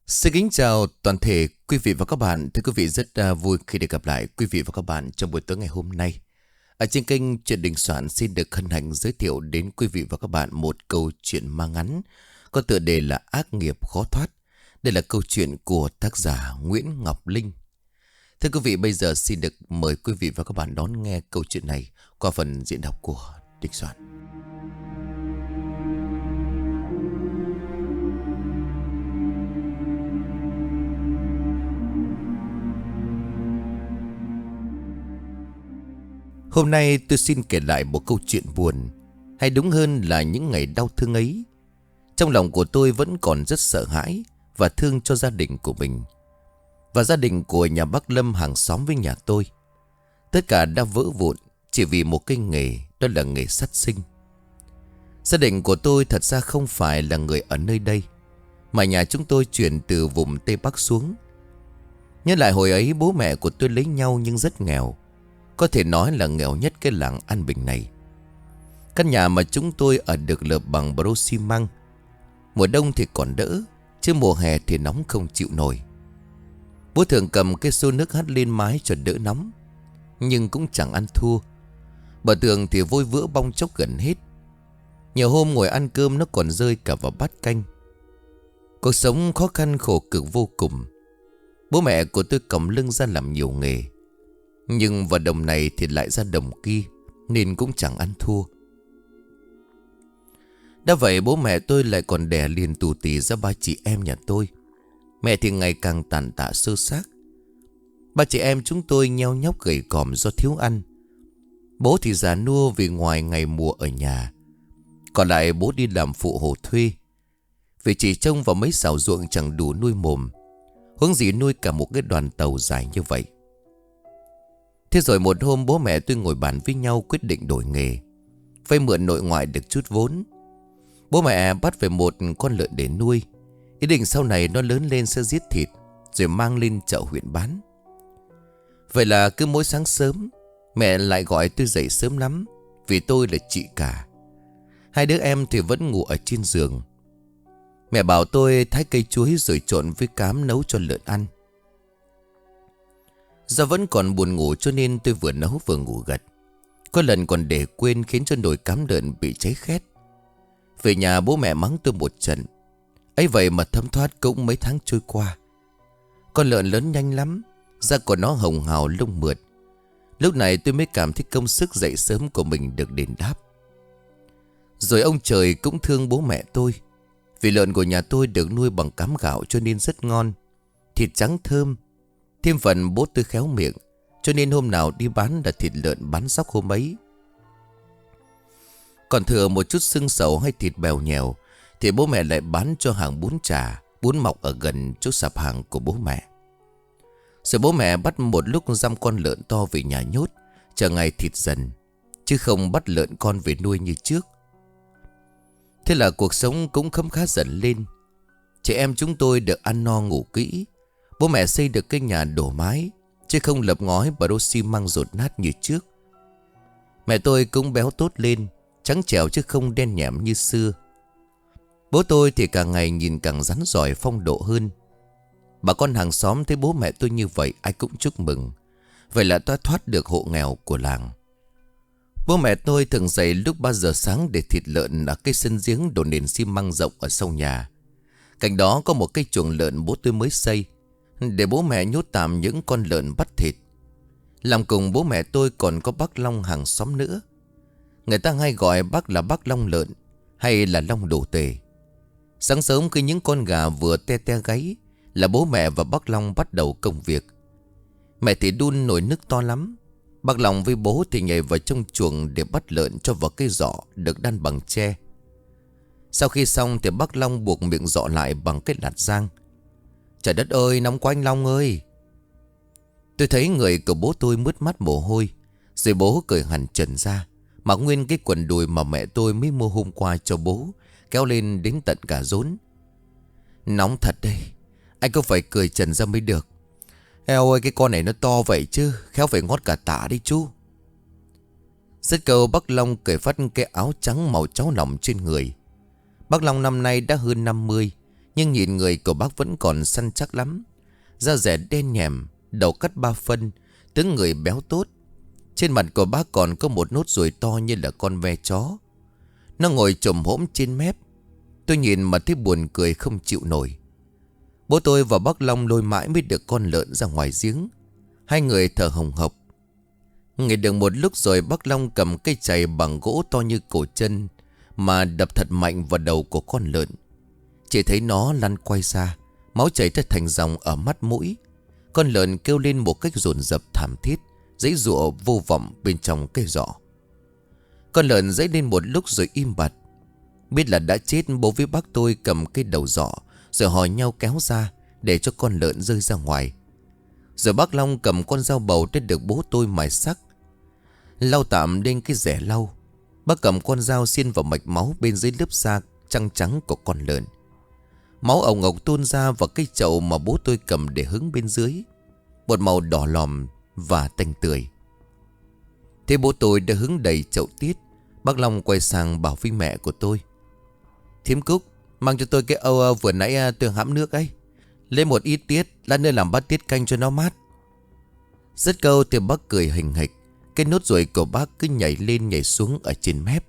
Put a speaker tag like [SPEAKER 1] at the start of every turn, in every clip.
[SPEAKER 1] Xin kính chào toàn thể quý vị và các bạn. Thưa quý vị, rất vui khi được gặp lại quý vị và các bạn trong buổi tối ngày hôm nay. Ở trên kênh Chuyện Đình Soạn xin được hân hạnh giới thiệu đến quý vị và các bạn một câu chuyện mang ngắn có tựa đề là Ác nghiệp khó thoát. Đây là câu chuyện của tác giả Nguyễn Ngọc Linh. Thưa quý vị, bây giờ xin được mời quý vị và các bạn đón nghe câu chuyện này qua phần diễn đọc của Đình Soạn. Hôm nay tôi xin kể lại một câu chuyện buồn, hay đúng hơn là những ngày đau thương ấy. Trong lòng của tôi vẫn còn rất sợ hãi và thương cho gia đình của mình và gia đình của nhà bác Lâm hàng xóm với nhà tôi. Tất cả đã vỡ vụn chỉ vì một cái nghề, đó là nghề sát sinh. Gia đình của tôi thật ra không phải là người ở nơi đây, mà nhà chúng tôi chuyển từ vùng Tây Bắc xuống. Nhớ lại hồi ấy bố mẹ của tôi lấy nhau nhưng rất nghèo, có thể nói là nghèo nhất cái làng An Bình này. Căn nhà mà chúng tôi ở được lợp bằng bro xi măng. Mùa đông thì còn đỡ, chứ mùa hè thì nóng không chịu nổi. Bố thường cầm cái xô nước hắt lên mái cho đỡ nóng, nhưng cũng chẳng ăn thua. Bờ tường thì vôi vữa bong chóc gần hết. Nhiều hôm ngồi ăn cơm nó còn rơi cả vào bát canh. Cuộc sống khó khăn khổ cực vô cùng. Bố mẹ của tôi cầm lưng ra làm nhiều nghề, nhưng vào đồng này thì lại ra đồng kia, nên cũng chẳng ăn thua. Đã vậy bố mẹ tôi lại còn đẻ liền tù tì ra ba chị em nhà tôi. Mẹ thì ngày càng tàn tạ sơ xác. Ba chị em chúng tôi nheo nhóc gầy còm do thiếu ăn. Bố thì già nua vì ngoài ngày mùa ở nhà. Còn lại bố đi làm phụ hồ thuê, vì chỉ trông vào mấy xào ruộng chẳng đủ nuôi mồm, huống gì nuôi cả một cái đoàn tàu dài như vậy. Thế rồi một hôm bố mẹ tôi ngồi bàn với nhau quyết định đổi nghề, vay mượn nội ngoại được chút vốn. Bố mẹ bắt về một con lợn để nuôi, ý định sau này nó lớn lên sẽ giết thịt rồi mang lên chợ huyện bán. Vậy là cứ mỗi sáng sớm mẹ lại gọi tôi dậy sớm lắm, vì tôi là chị cả. Hai đứa em thì vẫn ngủ ở trên giường. Mẹ bảo tôi thái cây chuối rồi trộn với cám nấu cho lợn ăn. Do vẫn còn buồn ngủ cho nên tôi vừa nấu vừa ngủ gật. Có lần còn để quên khiến cho nồi cám lợn bị cháy khét. Về nhà bố mẹ mắng tôi một trận. Ấy vậy mà thấm thoát cũng mấy tháng trôi qua. Con lợn lớn nhanh lắm, da của nó hồng hào lông mượt. Lúc này tôi mới cảm thấy công sức dậy sớm của mình được đền đáp. Rồi ông trời cũng thương bố mẹ tôi, vì lợn của nhà tôi được nuôi bằng cám gạo cho nên rất ngon, thịt trắng thơm. Thêm phần bố tôi khéo miệng, cho nên hôm nào đi bán là thịt lợn bán sóc hôm ấy. Còn thừa một chút xương sầu hay thịt bèo nhèo thì bố mẹ lại bán cho hàng bún chả, bún mọc ở gần chỗ sạp hàng của bố mẹ. Rồi bố mẹ bắt một lúc dăm con lợn to về nhà nhốt, chờ ngày thịt dần, chứ không bắt lợn con về nuôi như trước. Thế là cuộc sống cũng khấm khá dần lên. Chị em chúng tôi được ăn no ngủ kỹ. Bố mẹ xây được cái nhà đổ mái, chứ không lợp ngói và đô xi măng dột nát như trước. Mẹ tôi cũng béo tốt lên, trắng trẻo chứ không đen nhẻm như xưa. Bố tôi thì càng ngày nhìn càng rắn rỏi phong độ hơn. Bà con hàng xóm thấy bố mẹ tôi như vậy ai cũng chúc mừng. Vậy là tôi thoát được hộ nghèo của làng. Bố mẹ tôi thường dậy lúc 3 giờ sáng để thịt lợn ở cái sân giếng đổ nền xi măng rộng ở sau nhà. Cạnh đó có một cái chuồng lợn bố tôi mới xây, để bố mẹ nhốt tạm những con lợn bắt thịt. Làm cùng bố mẹ tôi còn có bác Long hàng xóm nữa. Người ta hay gọi bác là bác Long lợn, hay là Long đồ tề. Sáng sớm khi những con gà vừa te te gáy là bố mẹ và bác Long bắt đầu công việc. Mẹ thì đun nồi nước to lắm. Bác Long với bố thì nhảy vào trong chuồng để bắt lợn cho vào cái giỏ được đan bằng tre. Sau khi xong thì bác Long buộc miệng giỏ lại bằng cái lạt rang. Trời đất ơi, nóng quá anh Long ơi! Tôi thấy người của bố tôi mướt mắt mồ hôi. Rồi bố cởi hẳn trần ra, mặc nguyên cái quần đùi mà mẹ tôi mới mua hôm qua cho bố, kéo lên đến tận cả rốn. Nóng thật đây, anh có phải cởi trần ra mới được. Eo ơi, cái con này nó to vậy chứ, khéo phải ngót cả tả đi chú. Dứt câu bác Long cởi phát cái áo trắng màu cháo lòng trên người. Bác Long năm nay đã hơn 50, Nhưng nhìn người của bác vẫn còn săn chắc lắm. Da dẻ đen nhèm, đầu cắt 3 phân, tướng người béo tốt. Trên mặt của bác còn có một nốt ruồi to như là con ve chó. Nó ngồi chồm hổm trên mép. Tôi nhìn mà thấy buồn cười không chịu nổi. Bố tôi và bác Long lôi mãi mới được con lợn ra ngoài giếng. Hai người thở hồng hộc. Nghỉ được một lúc rồi bác Long cầm cây chày bằng gỗ to như cổ chân mà đập thật mạnh vào đầu của con lợn. Chỉ thấy nó lăn quay ra, máu chảy ra thành dòng ở mắt mũi. Con lợn kêu lên một cách dồn dập thảm thiết, giãy giụa vô vọng bên trong cây giỏ. Con lợn giãy lên một lúc rồi im bặt. Biết là đã chết, bố với bác tôi cầm cái đầu giỏ rồi hò nhau kéo ra để cho con lợn rơi ra ngoài. Rồi bác Long cầm con dao bầu đã được bố tôi mài sắc, lau tạm lên cái rẻ lau. Bác cầm con dao xiên vào mạch máu bên dưới lớp da trắng trắng của con lợn. Máu ồng ộc tuôn ra vào cái chậu mà bố tôi cầm để hứng bên dưới, một màu đỏ lòm và tanh tươi. Thế bố tôi đã hứng đầy chậu tiết. Bác Long quay sang bảo với mẹ của tôi: "Thím Cúc, mang cho tôi cái âu vừa nãy tôi hãm nước ấy. Lấy một ít tiết, lát nữa làm bát tiết canh cho nó mát." Dứt câu thì bác cười hình hịch. Cái nốt ruồi của bác cứ nhảy lên nhảy xuống ở trên mép.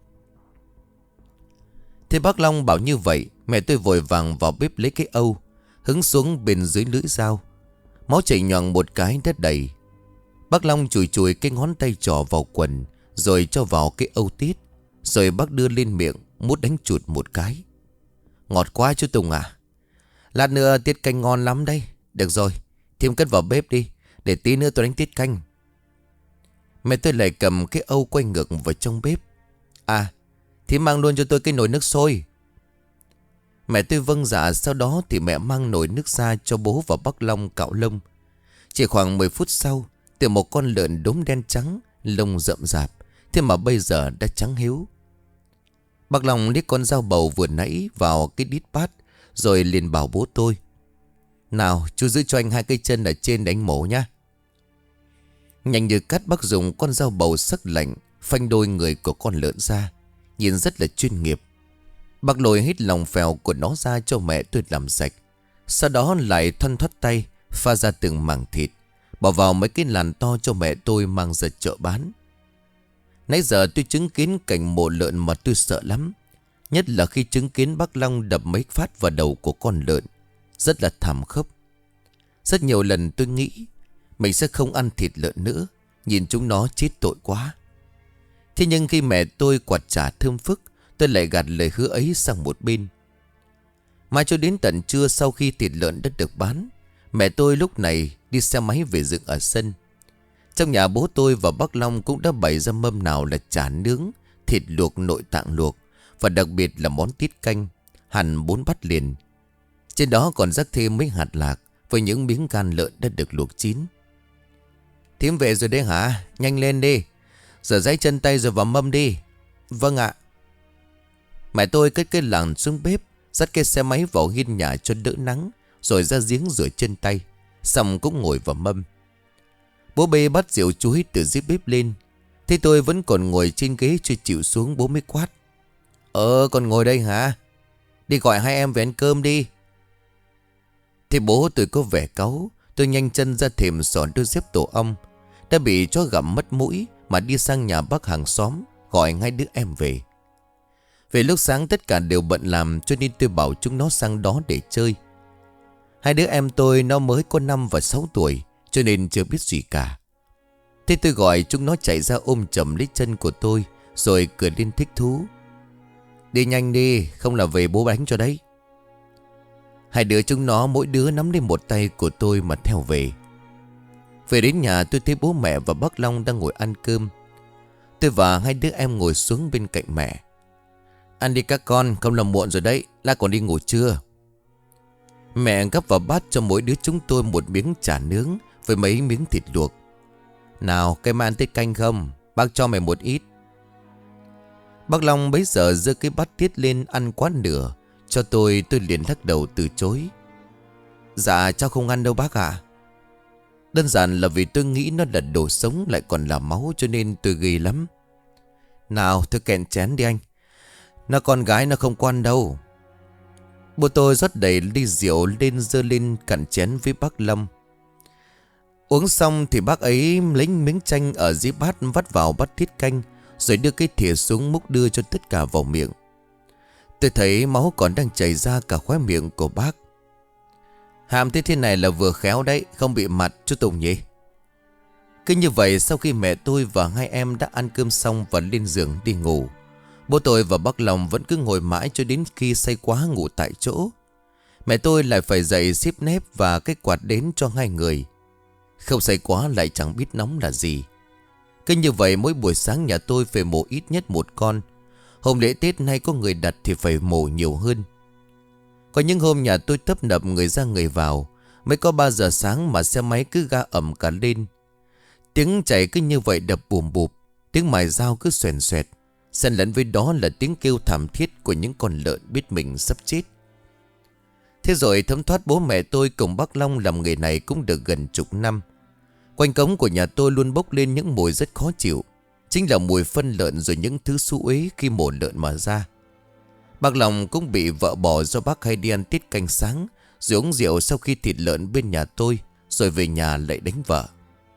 [SPEAKER 1] Thế bác Long bảo như vậy, mẹ tôi vội vàng vào bếp lấy cái âu, hứng xuống bên dưới lưỡi dao. Máu chảy nhoằng một cái đất đầy. Bác Long chùi chùi cái ngón tay trỏ vào quần, rồi cho vào cái âu tiết. Rồi bác đưa lên miệng, mút đánh chụt một cái. "Ngọt quá chú Tùng à? Lát nữa tiết canh ngon lắm đây. Được rồi, thím cất vào bếp đi, để tí nữa tôi đánh tiết canh." Mẹ tôi lại cầm cái âu quay ngược vào trong bếp. "À, thím mang luôn cho tôi cái nồi nước sôi." Mẹ tôi vâng dạ. Sau đó thì mẹ mang nồi nước ra cho bố và bác Long cạo lông. Chỉ khoảng 10 phút sau, từ một con lợn đốm đen trắng, lông rậm rạp, thế mà bây giờ đã trắng hiếu. Bác Long liếc con dao bầu vừa nãy vào cái đít bát, rồi liền bảo bố tôi: "Nào, chú giữ cho anh 2 cây chân ở trên để anh mổ nhá." Nhanh như cắt, bác dùng con dao bầu sắc lạnh phanh đôi người của con lợn ra, nhìn rất là chuyên nghiệp. Bác lôi hết lòng phèo của nó ra cho mẹ tôi làm sạch. Sau đó lại thoăn thoắt tay pha ra từng mảng thịt, bỏ vào mấy cái làn to cho mẹ tôi mang ra chợ bán. Nãy giờ tôi chứng kiến cảnh mổ lợn mà tôi sợ lắm. Nhất là khi chứng kiến bác Long đập mấy phát vào đầu của con lợn, rất là thảm khốc. Rất nhiều lần tôi nghĩ mình sẽ không ăn thịt lợn nữa, nhìn chúng nó chết tội quá. Thế nhưng khi mẹ tôi quạt chả thơm phức, tôi lại gạt lời hứa ấy sang một bên. Mãi cho đến tận trưa, sau khi thịt lợn đã được bán, mẹ tôi lúc này đi xe máy về dựng ở sân. Trong nhà bố tôi và bác Long cũng đã bày ra mâm nào là chả nướng, thịt luộc, nội tạng luộc, và đặc biệt là món tiết canh, hẳn 4 bát liền. Trên đó còn rắc thêm mấy hạt lạc với những miếng gan lợn đã được luộc chín. "Thím về rồi đấy hả? Nhanh lên đi, rửa ráy chân tay rồi vào mâm đi." "Vâng ạ." Mẹ tôi cất cái làng xuống bếp, dắt cái xe máy vào hiên nhà cho đỡ nắng, rồi ra giếng rửa chân tay, xong cũng ngồi vào mâm. Bố bê bắt rượu chuối từ dưới bếp lên. Thế tôi vẫn còn ngồi trên ghế chưa chịu xuống, bố mới quát: Còn ngồi đây hả? Đi gọi hai em về ăn cơm đi." Thế bố tôi có vẻ cáu. Tôi nhanh chân ra thềm xỏ đôi dép tổ ong đã bị chó gặm mất mũi, mà đi sang nhà bác hàng xóm gọi ngay đứa em về. Về lúc sáng tất cả đều bận làm, cho nên tôi bảo chúng nó sang đó để chơi. Hai đứa em tôi nó mới có 5 và 6 tuổi, cho nên chưa biết gì cả. Thế tôi gọi chúng nó chạy ra ôm chầm lấy chân của tôi, rồi cười lên thích thú: "Đi nhanh đi, không là về bố đánh cho đấy." Hai đứa chúng nó mỗi đứa nắm lên một tay của tôi mà theo về. Về đến nhà tôi thấy bố mẹ và bác Long đang ngồi ăn cơm. Tôi và hai đứa em ngồi xuống bên cạnh mẹ. "Ăn đi các con, không là muộn rồi đấy, lát còn đi ngủ trưa." Mẹ gắp vào bát cho mỗi đứa chúng tôi một miếng chả nướng với mấy miếng thịt luộc. "Nào, cái mà ăn tiết canh không? Bác cho mày một ít." Bác Long bấy giờ giơ cái bát tiết lên ăn quá nửa cho tôi liền lắc đầu từ chối: "Dạ cháu không ăn đâu bác ạ." Đơn giản là vì tôi nghĩ nó là đồ sống lại còn là máu, cho nên tôi ghê lắm. "Nào, tôi kẹn chén đi anh. Nó con gái nó không quan đâu." Bố tôi rót đầy ly rượu lên dơ lên cạn chén với bác Long. Uống xong thì bác ấy lấy miếng chanh ở dưới bát vắt vào bát tiết canh, rồi đưa cái thìa xuống múc đưa cho tất cả vào miệng. Tôi thấy máu còn đang chảy ra cả khóe miệng của bác. Hàm thế này là vừa khéo đấy, không bị mặt chú Tùng nhỉ? Cứ như vậy, sau khi mẹ tôi và hai em đã ăn cơm xong và lên giường đi ngủ, bố tôi và bác Long vẫn cứ ngồi mãi cho đến khi say quá ngủ tại chỗ. Mẹ tôi lại phải dậy xếp nếp và cái quạt đến cho hai người. Không say quá lại chẳng biết nóng là gì. Cứ như vậy mỗi buổi sáng nhà tôi phải mổ ít nhất một con. Hôm lễ Tết nay có người đặt thì phải mổ nhiều hơn. Có những hôm nhà tôi tấp nập người ra người vào, mới có 3 giờ sáng mà xe máy cứ ga ẩm cả lên. Tiếng chạy cứ như vậy đập bùm bụp, tiếng mài dao cứ xoèn xoẹt. Xen lẫn với đó là tiếng kêu thảm thiết của những con lợn biết mình sắp chết. Thế rồi thấm thoát bố mẹ tôi cùng bác Long làm nghề này cũng được gần chục năm. Quanh cống của nhà tôi luôn bốc lên những mùi rất khó chịu. Chính là mùi phân lợn rồi những thứ xú uế khi mổ lợn mà ra. Bác Long cũng bị vợ bỏ do bác hay đi ăn tiết canh sáng, rồi uống rượu sau khi thịt lợn bên nhà tôi, rồi về nhà lại đánh vợ.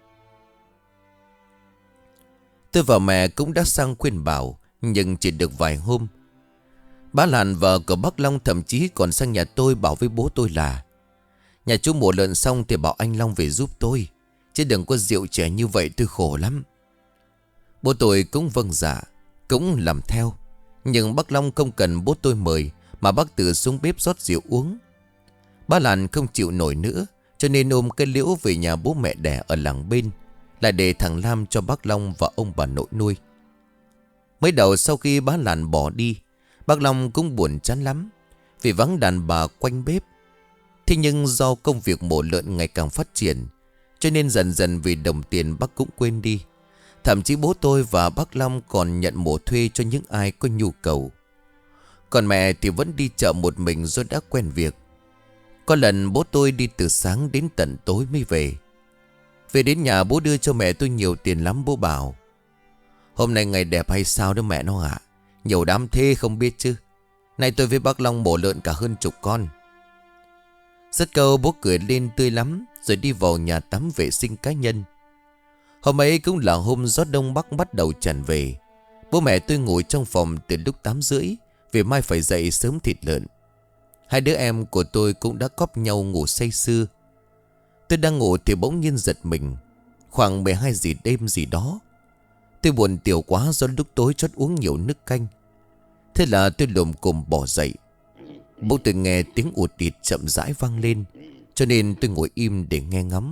[SPEAKER 1] Tôi và mẹ cũng đã sang khuyên bảo, nhưng chỉ được vài hôm. Bà Lan vợ của bác Long thậm chí còn sang nhà tôi bảo với bố tôi là: nhà chú mổ lợn xong thì bảo anh Long về giúp tôi, chứ đừng có rượu trẻ như vậy tôi khổ lắm. Bố tôi cũng vâng dạ, cũng làm theo. Nhưng bác Long không cần bố tôi mời, mà bác tự xuống bếp rót rượu uống. Bà Lan không chịu nổi nữa, cho nên ôm cái liễu về nhà bố mẹ đẻ ở làng bên, lại để thằng Lam cho bác Long và ông bà nội nuôi. Mới đầu sau khi bà Lan bỏ đi, bác Long cũng buồn chán lắm, vì vắng đàn bà quanh bếp. Thế nhưng do công việc mổ lợn ngày càng phát triển, cho nên dần dần vì đồng tiền bác cũng quên đi. Thậm chí bố tôi và bác Long còn nhận mổ thuê cho những ai có nhu cầu. Còn mẹ thì vẫn đi chợ một mình do đã quen việc. Có lần bố tôi đi từ sáng đến tận tối mới về. Về đến nhà bố đưa cho mẹ tôi nhiều tiền lắm. Bố bảo: hôm nay ngày đẹp hay sao đó mẹ nó ạ? Nhiều đám thế không biết chứ. Nay tôi với bác Long mổ lợn cả hơn chục con. Rất câu bố cười lên tươi lắm, rồi đi vào nhà tắm vệ sinh cá nhân. Hôm ấy cũng là hôm gió đông bắc bắt đầu tràn về. Bố mẹ tôi ngủ trong phòng từ lúc 8:30, vì mai phải dậy sớm thịt lợn. Hai đứa em của tôi cũng đã cóp nhau ngủ say sưa. Tôi đang ngủ thì bỗng nhiên giật mình. Khoảng 12 giờ đêm gì đó. Tôi buồn tiểu quá do lúc tối chót uống nhiều nước canh. Thế là tôi lồm cồm bỏ dậy. Bỗng tôi nghe tiếng ụt ịt chậm rãi vang lên, cho nên tôi ngồi im để nghe ngắm.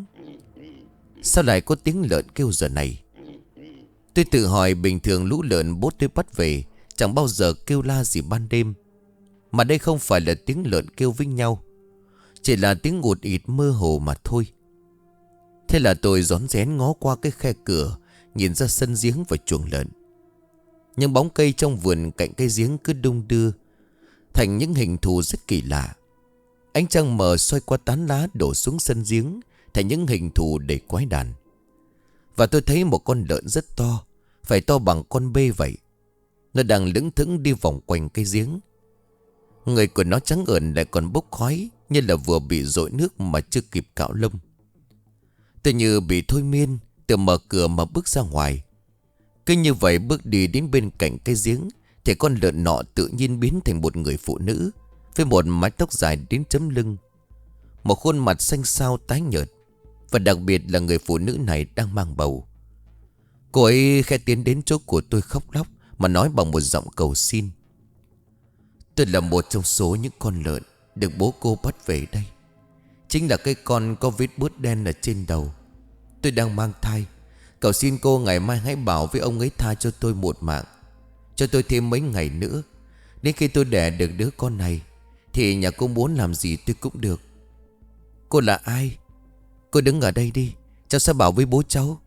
[SPEAKER 1] Sao lại có tiếng lợn kêu giờ này? Tôi tự hỏi bình thường lũ lợn bố tôi bắt về chẳng bao giờ kêu la gì ban đêm. Mà đây không phải là tiếng lợn kêu với nhau, chỉ là tiếng ụt ịt mơ hồ mà thôi. Thế là tôi rón rén ngó qua cái khe cửa, nhìn ra sân giếng và chuồng lợn. Những bóng cây trong vườn cạnh cái giếng cứ đung đưa thành những hình thù rất kỳ lạ. Ánh trăng mờ soi qua tán lá đổ xuống sân giếng thành những hình thù đầy quái đản. Và tôi thấy một con lợn rất to, phải to bằng con bê vậy. Nó đang lững thững đi vòng quanh cái giếng. Người của nó trắng ợn lại còn bốc khói, như là vừa bị dội nước mà chưa kịp cạo lông. Tôi như bị thôi miên, tự mở cửa mà bước ra ngoài. Cứ như vậy bước đi đến bên cạnh cái giếng, thì con lợn nọ tự nhiên biến thành một người phụ nữ, với một mái tóc dài đến chấm lưng, một khuôn mặt xanh xao tái nhợt. Và đặc biệt là người phụ nữ này đang mang bầu. Cô ấy khẽ tiến đến chỗ của tôi khóc lóc, mà nói bằng một giọng cầu xin: tôi là một trong số những con lợn được bố cô bắt về đây. Chính là cái con có vết bướt đen ở trên đầu. Tôi đang mang thai. Cầu xin cô ngày mai hãy bảo với ông ấy tha cho tôi một mạng, cho tôi thêm mấy ngày nữa. Đến khi tôi đẻ được đứa con này thì nhà cô muốn làm gì tôi cũng được. Cô là ai? Cô đứng ở đây đi, cháu sẽ bảo với bố cháu.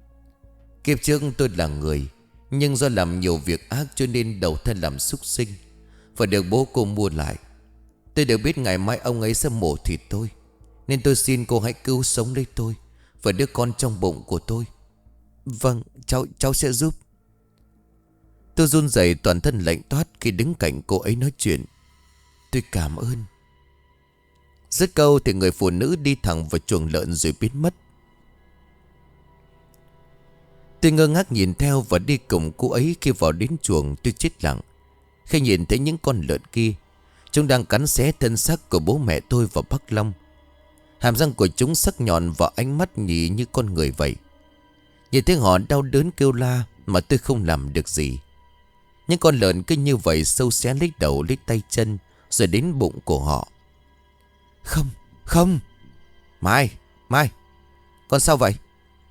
[SPEAKER 1] Kiếp trước tôi là người, nhưng do làm nhiều việc ác cho nên đầu thân làm súc sinh, và được bố cô mua lại. Tôi được biết ngày mai ông ấy sẽ mổ thịt tôi, nên tôi xin cô hãy cứu sống lấy tôi và đứa con trong bụng của tôi. Vâng, cháu sẽ giúp. Tôi run rẩy toàn thân lạnh toát khi đứng cạnh cô ấy nói chuyện. Tôi cảm ơn. Dứt câu thì người phụ nữ đi thẳng vào chuồng lợn rồi biến mất. Tôi ngơ ngác nhìn theo và đi cùng cô ấy. Khi vào đến chuồng tôi chết lặng khi nhìn thấy những con lợn kia. Chúng đang cắn xé thân xác của bố mẹ tôi và bác Long. Hàm răng của chúng sắc nhọn và ánh mắt nhì như con người vậy. Nhìn thấy họ đau đớn kêu la mà tôi không làm được gì. Những con lợn cứ như vậy sâu xé lấy đầu lấy tay chân rồi đến bụng của họ. Không, không. Mai, Mai, con sao vậy?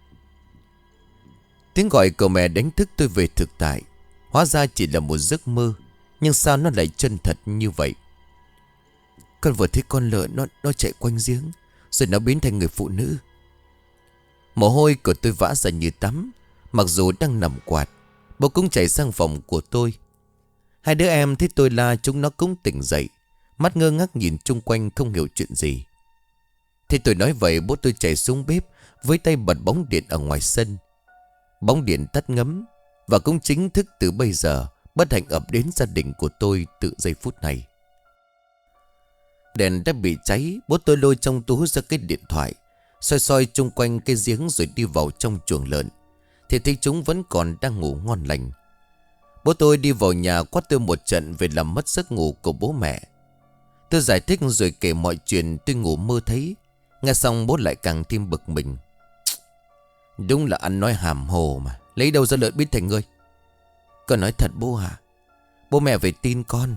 [SPEAKER 1] Tiếng gọi của mẹ đánh thức tôi về thực tại. Hóa ra chỉ là một giấc mơ. Nhưng sao nó lại chân thật như vậy? Con vừa thấy con lợn nó chạy quanh giếng rồi nó biến thành người phụ nữ. Mồ hôi của tôi vã ra như tắm. Mặc dù đang nằm quạt, bố cũng chạy sang phòng của tôi. Hai đứa em thấy tôi la chúng nó cũng tỉnh dậy, mắt ngơ ngác nhìn chung quanh không hiểu chuyện gì. Thì tôi nói vậy bố tôi chạy xuống bếp với tay bật bóng điện ở ngoài sân. Bóng điện tắt ngấm. Và cũng chính thức từ bây giờ bất hạnh ập đến gia đình của tôi từ giây phút này. Đèn đã bị cháy. Bố tôi lôi trong túi ra cái điện thoại, soi soi chung quanh cái giếng rồi đi vào trong chuồng lợn. Thì thấy chúng vẫn còn đang ngủ ngon lành. Bố tôi đi vào nhà quát tôi một trận về làm mất giấc ngủ của bố mẹ. Tôi giải thích rồi kể mọi chuyện tôi ngủ mơ thấy. Nghe xong bố lại càng thêm bực mình. Đúng là ăn nói hàm hồ mà. Lấy đâu ra lợn biến thành ngươi? Con nói thật bố hả? Bố mẹ phải tin con.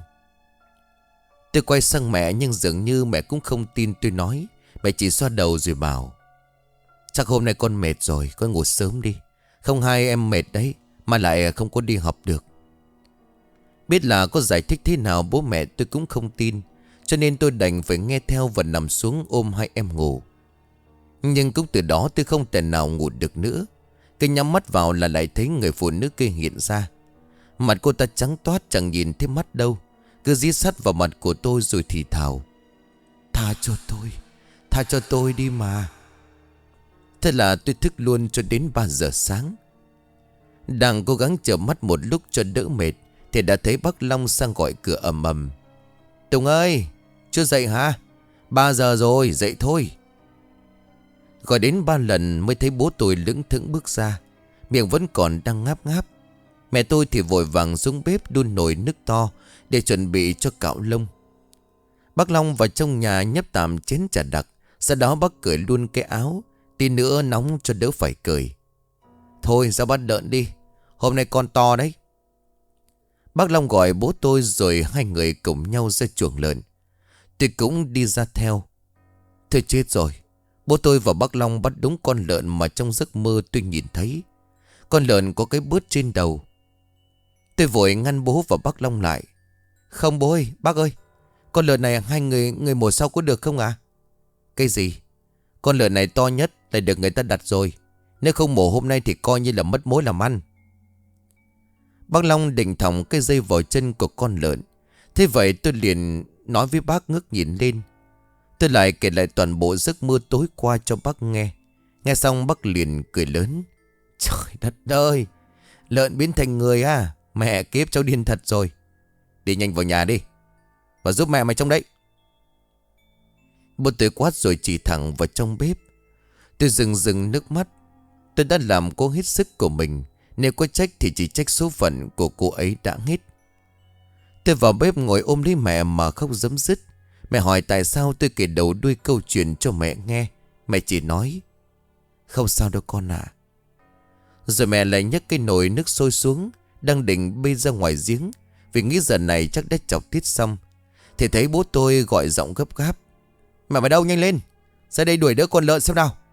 [SPEAKER 1] Tôi quay sang mẹ nhưng dường như mẹ cũng không tin tôi nói. Mẹ chỉ xoa đầu rồi bảo: chắc hôm nay con mệt rồi, con ngủ sớm đi. Không hay em mệt đấy, mà lại không có đi học được. Biết là có giải thích thế nào bố mẹ tôi cũng không tin, cho nên tôi đành phải nghe theo và nằm xuống ôm hai em ngủ. Nhưng cũng từ đó tôi không thể nào ngủ được nữa. Cứ nhắm mắt vào là lại thấy người phụ nữ kia hiện ra. Mặt cô ta trắng toát chẳng nhìn thấy mắt đâu, cứ dí sát vào mặt của tôi rồi thì thào: tha cho tôi đi mà. Thế là tôi thức luôn cho đến 3 giờ sáng. Đang cố gắng chợp mắt một lúc cho đỡ mệt thì đã thấy bác Long sang gọi cửa ầm ầm: Tùng ơi, chưa dậy hả? 3 giờ rồi, dậy thôi. Gọi đến 3 lần mới thấy bố tôi lững thững bước ra, miệng vẫn còn đang ngáp ngáp. Mẹ tôi thì vội vàng xuống bếp đun nồi nước to để chuẩn bị cho cạo lông. Bác Long vào trong nhà nhấp tạm chén trà đặc. Sau đó bác cởi luôn cái áo, tí nữa nóng cho đỡ phải cởi. Thôi ra bắt lợn đi, hôm nay con to đấy. Bác Long gọi bố tôi rồi hai người cùng nhau ra chuồng lợn. Tôi cũng đi ra theo. Thôi chết rồi. Bố tôi và bác Long bắt đúng con lợn mà trong giấc mơ tôi nhìn thấy. Con lợn có cái bướt trên đầu. Tôi vội ngăn bố và bác Long lại. Không bố ơi, bác ơi, con lợn này hai người mổ sau có được không ạ? Cái gì? Con lợn này to nhất lại được người ta đặt rồi. Nếu không mổ hôm nay thì coi như là mất mối làm ăn. Bác Long định thòng cái dây vào chân của con lợn. Thế vậy tôi liền nói với bác ngước nhìn lên. Tôi lại kể lại toàn bộ giấc mơ tối qua cho bác nghe. Nghe xong bác liền cười lớn. Trời đất ơi, lợn biến thành người à? Mẹ kiếp, cháu điên thật rồi. Đi nhanh vào nhà đi, và giúp mẹ mày trong đấy. Bố tôi quát rồi chỉ thẳng vào trong bếp. Tôi rưng nước mắt. Tôi đã làm cố hết sức của mình. Nếu có trách thì chỉ trách số phận của cô ấy đã hết. Tôi vào bếp ngồi ôm lấy mẹ mà khóc rấm rứt. Mẹ hỏi tại sao tôi kể đầu đuôi câu chuyện cho mẹ nghe. Mẹ chỉ nói: không sao đâu con ạ. Rồi mẹ lại nhấc cái nồi nước sôi xuống, đang định bê ra ngoài giếng, vì nghĩ giờ này chắc đã chọc tiết xong. Thì thấy bố tôi gọi giọng gấp gáp: mẹ mày đâu, nhanh lên, ra đây đuổi đỡ con lợn xem nào.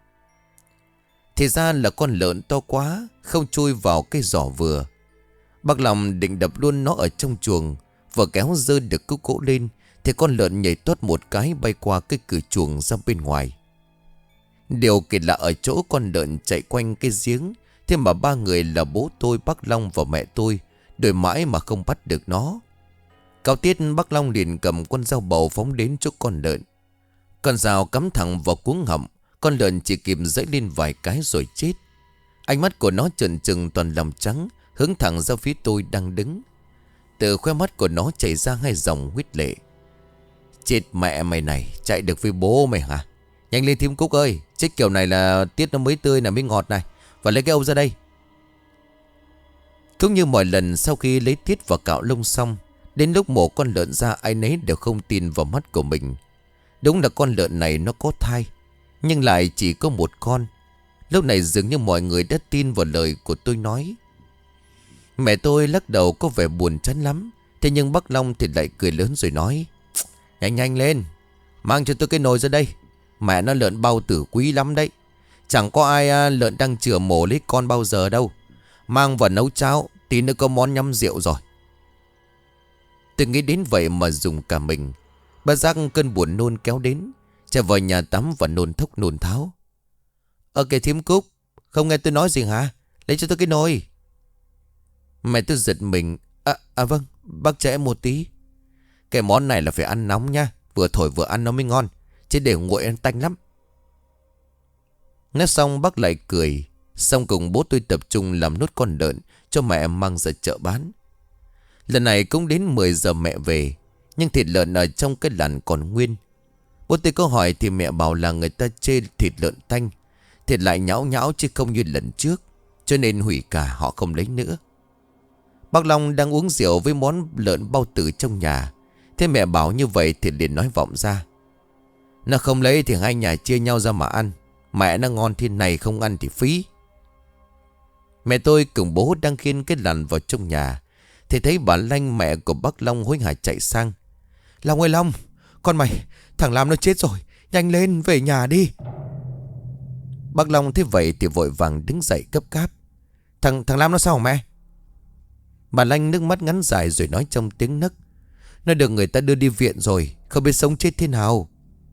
[SPEAKER 1] Thì ra là con lợn to quá, không chui vào cái giỏ vừa. Bác Long định đập luôn nó ở trong chuồng. Vừa kéo dơ được cúc gỗ lên thì con lợn nhảy tót một cái bay qua cái cửa chuồng ra bên ngoài. Điều kỳ lạ ở chỗ con lợn chạy quanh cái giếng. Thế mà ba người là bố tôi, bác Long và mẹ tôi đuổi mãi mà không bắt được nó. Cao tiết bác Long liền cầm con dao bầu phóng đến chỗ con lợn. Con dao cắm thẳng vào cuống họng. Con lợn chỉ kịp giãy lên vài cái rồi chết. Ánh mắt của nó trợn trừng toàn lòng trắng, hướng thẳng ra phía tôi đang đứng. Từ khóe mắt của nó chảy ra hai dòng huyết lệ. Chết mẹ mày này, chạy được với bố mày hả? Nhanh lên thím Cúc ơi, chết kiểu này là tiết nó mới tươi là mới ngọt này. Và lấy cái âu ra đây. Cũng như mọi lần sau khi lấy tiết và cạo lông xong, đến lúc mổ con lợn ra ai nấy đều không tin vào mắt của mình. Đúng là con lợn này nó có thai, nhưng lại chỉ có một con. Lúc này dường như mọi người đã tin vào lời của tôi nói. Mẹ tôi lắc đầu có vẻ buồn chán lắm. Thế nhưng bác Long thì lại cười lớn rồi nói: Nhanh nhanh lên, mang cho tôi cái nồi ra đây. Mẹ nó lợn bao tử quý lắm đấy. Chẳng có ai lợn đang chữa mổ lấy con bao giờ đâu. Mang vào nấu cháo, tí nữa có món nhắm rượu rồi. Tôi nghĩ đến vậy mà dùng cả mình. Bà giác cơn buồn nôn kéo đến, chạy vào nhà tắm và nôn thốc nôn tháo. Kìa thím Cúc, không nghe tôi nói gì hả? Lấy cho tôi cái nồi. Mẹ tôi giật mình. Vâng, bác cho em một tí. Cái món này là phải ăn nóng nha, vừa thổi vừa ăn nó mới ngon, chứ để nguội ăn tanh lắm. Nói xong bác lại cười. Xong cùng bố tôi tập trung làm nốt con lợn cho mẹ mang ra chợ bán. Lần này cũng đến 10 giờ mẹ về, nhưng thịt lợn ở trong cái làn còn nguyên. Bố tôi có hỏi thì mẹ bảo là người ta chê thịt lợn tanh, thịt lại nhão nhão chứ không như lần trước, cho nên hủy cả, họ không lấy nữa. Bác Long đang uống rượu với món lợn bao tử trong nhà. Thế mẹ bảo như vậy thì liền nói vọng ra: Nó không lấy thì hai nhà chia nhau ra mà ăn. Mẹ nó ngon thế này không ăn thì phí. Mẹ tôi cùng bố đang khiêng cái lằn vào trong nhà thì thấy bà Lanh, mẹ của bác Long, hối hả chạy sang: Long ơi Long, con mày, thằng Lam nó chết rồi, nhanh lên về nhà đi. Bác Long thấy vậy thì vội vàng đứng dậy gấp gáp: Thằng Lam nó sao hả mẹ? Bà Lanh nước mắt ngắn dài rồi nói trong tiếng nấc: Nó được người ta đưa đi viện rồi, không biết sống chết thế nào.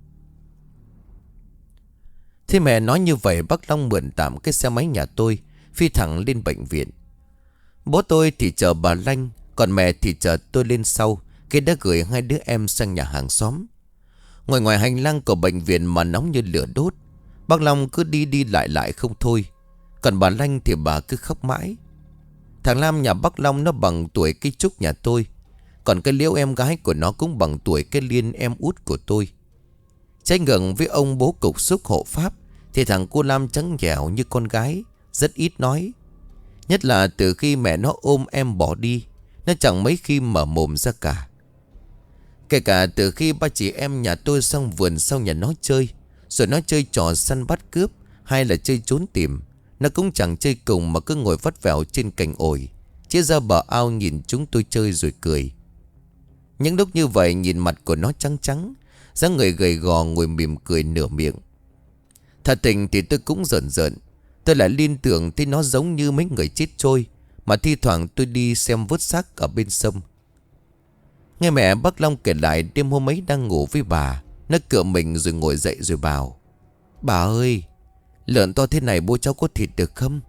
[SPEAKER 1] Thế mẹ nói như vậy, bác Long mượn tạm cái xe máy nhà tôi, phi thẳng lên bệnh viện. Bố tôi thì chờ bà Lanh, còn mẹ thì chờ tôi lên sau, khi đã gửi hai đứa em sang nhà hàng xóm. Ngoài ngoài hành lang của bệnh viện mà nóng như lửa đốt. Bác Long cứ đi đi lại lại không thôi, còn bà Lanh thì bà cứ khóc mãi. Thằng Lam nhà bác Long nó bằng tuổi cái Trúc nhà tôi, còn cái Liễu em gái của nó cũng bằng tuổi cái Liên em út của tôi. Trái ngược với ông bố cục xúc hộ pháp thì thằng cô Lam trắng dẻo như con gái, rất ít nói. Nhất là từ khi mẹ nó ôm em bỏ đi, nó chẳng mấy khi mở mồm ra cả. Kể cả từ khi ba chị em nhà tôi sang vườn sau nhà nó chơi, rồi nó chơi trò săn bắt cướp hay là chơi trốn tìm, nó cũng chẳng chơi cùng mà cứ ngồi vắt vẻo trên cành ổi, chia ra bờ ao nhìn chúng tôi chơi rồi cười. Những lúc như vậy nhìn mặt của nó trắng trắng, dáng người gầy gò ngồi mỉm cười nửa miệng. Thật tình thì tôi cũng giận giận. Tôi lại liên tưởng thấy nó giống như mấy người chết trôi mà thi thoảng tôi đi xem vớt xác ở bên sông. Nghe mẹ bác Long kể lại đêm hôm ấy đang ngủ với bà, nó cựa mình rồi ngồi dậy rồi bảo: Bà ơi, lợn to thế này bố cháu có thịt được không?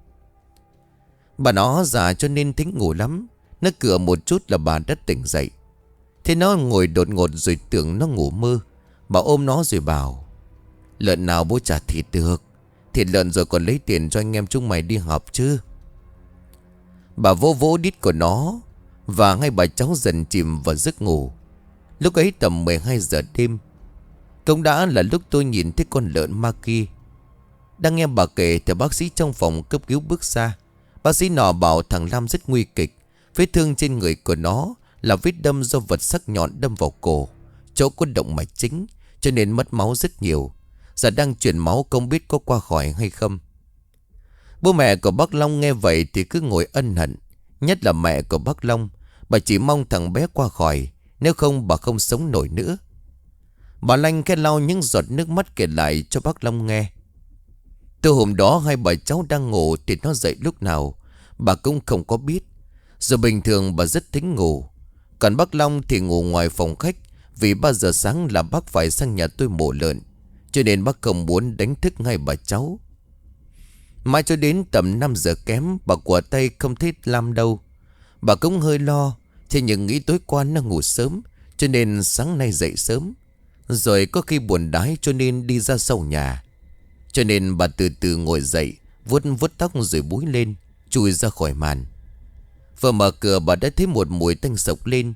[SPEAKER 1] Bà nó già cho nên thích ngủ lắm. Nó cựa một chút là bà đã tỉnh dậy. Thế nó ngồi đột ngột rồi tưởng nó ngủ mơ. Bà ôm nó rồi bảo: Lợn nào bố trả thịt được, thịt lợn rồi còn lấy tiền cho anh em chúng mày đi học chứ. Bà vỗ vỗ đít của nó, và ngay bà cháu dần chìm vào giấc ngủ. Lúc ấy tầm 12 giờ đêm, cũng đã là lúc tôi nhìn thấy con lợn ma kia. Đang nghe bà kể thì bác sĩ trong phòng cấp cứu bước ra. Bác sĩ nọ bảo thằng Lam rất nguy kịch. Vết thương trên người của nó là vết đâm do vật sắc nhọn đâm vào cổ, chỗ có động mạch chính, cho nên mất máu rất nhiều. Giờ đang chuyển máu, không biết có qua khỏi hay không. Bố mẹ của bác Long nghe vậy thì cứ ngồi ân hận. Nhất là mẹ của bác Long, bà chỉ mong thằng bé qua khỏi, nếu không bà không sống nổi nữa. Bà Lanh khẽ lau những giọt nước mắt kể lại cho bác Long nghe. Từ hôm đó hai bà cháu đang ngủ thì nó dậy lúc nào bà cũng không có biết. Giờ bình thường bà rất thích ngủ, còn bác Long thì ngủ ngoài phòng khách, vì 3 giờ sáng là bác phải sang nhà tôi mổ lợn, cho nên bác không muốn đánh thức hai bà cháu. Mãi cho đến tầm 5 giờ kém, bà của tay không thấy Lam đâu. Bà cũng hơi lo, thế nhưng nghĩ tối qua nó ngủ sớm, cho nên sáng nay dậy sớm. Rồi có khi buồn đái cho nên đi ra sau nhà. Cho nên bà từ từ ngồi dậy, vuốt vuốt tóc rồi búi lên, chui ra khỏi màn. Vừa mở cửa bà đã thấy một mùi tanh sộc lên.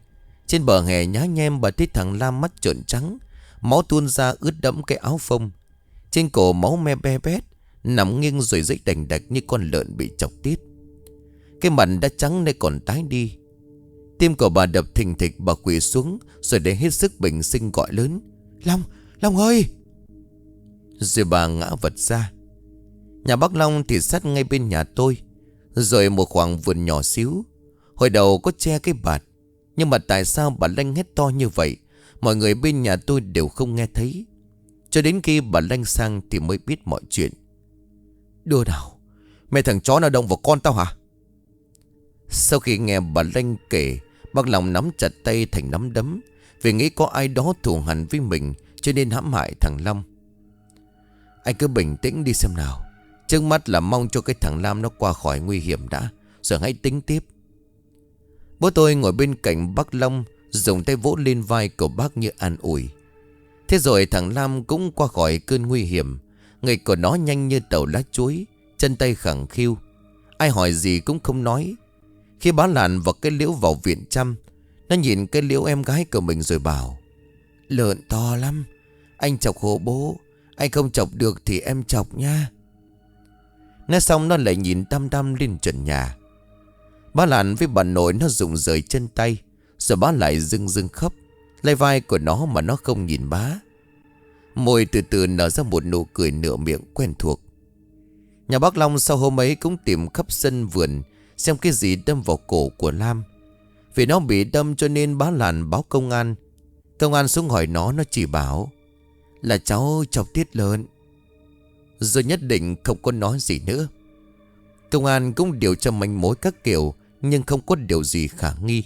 [SPEAKER 1] Trên bờ hè nhá nhem bà thấy thằng Lam mắt trợn trắng, máu tuôn ra ướt đẫm cái áo phông. Trên cổ máu me be bét, nằm nghiêng rồi dãy đành đạch như con lợn bị chọc tiết. Cái mặt đã trắng nay còn tái đi. Tim của bà đập thình thịch, bà quỳ xuống rồi để hết sức bình sinh gọi lớn: Long, Long ơi! Rồi bà ngã vật ra. Nhà bác Long thì sát ngay bên nhà tôi, rồi một khoảng vườn nhỏ xíu. Hồi đầu có che cái bạt, nhưng mà tại sao bà Lanh hét to như vậy mọi người bên nhà tôi đều không nghe thấy. Cho đến khi bà Lanh sang thì mới biết mọi chuyện. Đùa nào, mẹ thằng chó nào động vào con tao hả? Sau khi nghe bà Lanh kể, bác Long nắm chặt tay thành nắm đấm, vì nghĩ có ai đó thù hằn với mình cho nên hãm hại thằng Long. Anh cứ bình tĩnh đi xem nào. Trước mắt là mong cho cái thằng Lam nó qua khỏi nguy hiểm đã, rồi hãy tính tiếp. Bố tôi ngồi bên cạnh bác Long, dùng tay vỗ lên vai của bác như an ủi. Thế rồi thằng Lam cũng qua khỏi cơn nguy hiểm. Người của nó nhanh như tàu lá chuối, chân tay khẳng khiu. Ai hỏi gì cũng không nói. Khi bá Lạn và cái Liễu vào viện chăm, nó nhìn cái Liễu em gái của mình rồi bảo: Lợn to lắm, anh chọc hộ bố, anh không chọc được thì em chọc nha. Nói xong nó lại nhìn đăm đăm lên trần nhà. Bá Lạn với bà nội nó rụng rời chân tay, rồi bá lại rưng rưng khóc, lấy vai của nó mà nó không nhìn bá. Môi từ từ nở ra một nụ cười nửa miệng quen thuộc. Nhà bác Long sau hôm ấy cũng tìm khắp sân vườn xem cái gì đâm vào cổ của Lam. Vì nó bị đâm cho nên bá Lạn báo công an. Công an xuống hỏi nó chỉ bảo là cháu chọc tiết lợn, rồi nhất định không có nói gì nữa. Công an cũng điều tra manh mối các kiểu, nhưng không có điều gì khả nghi.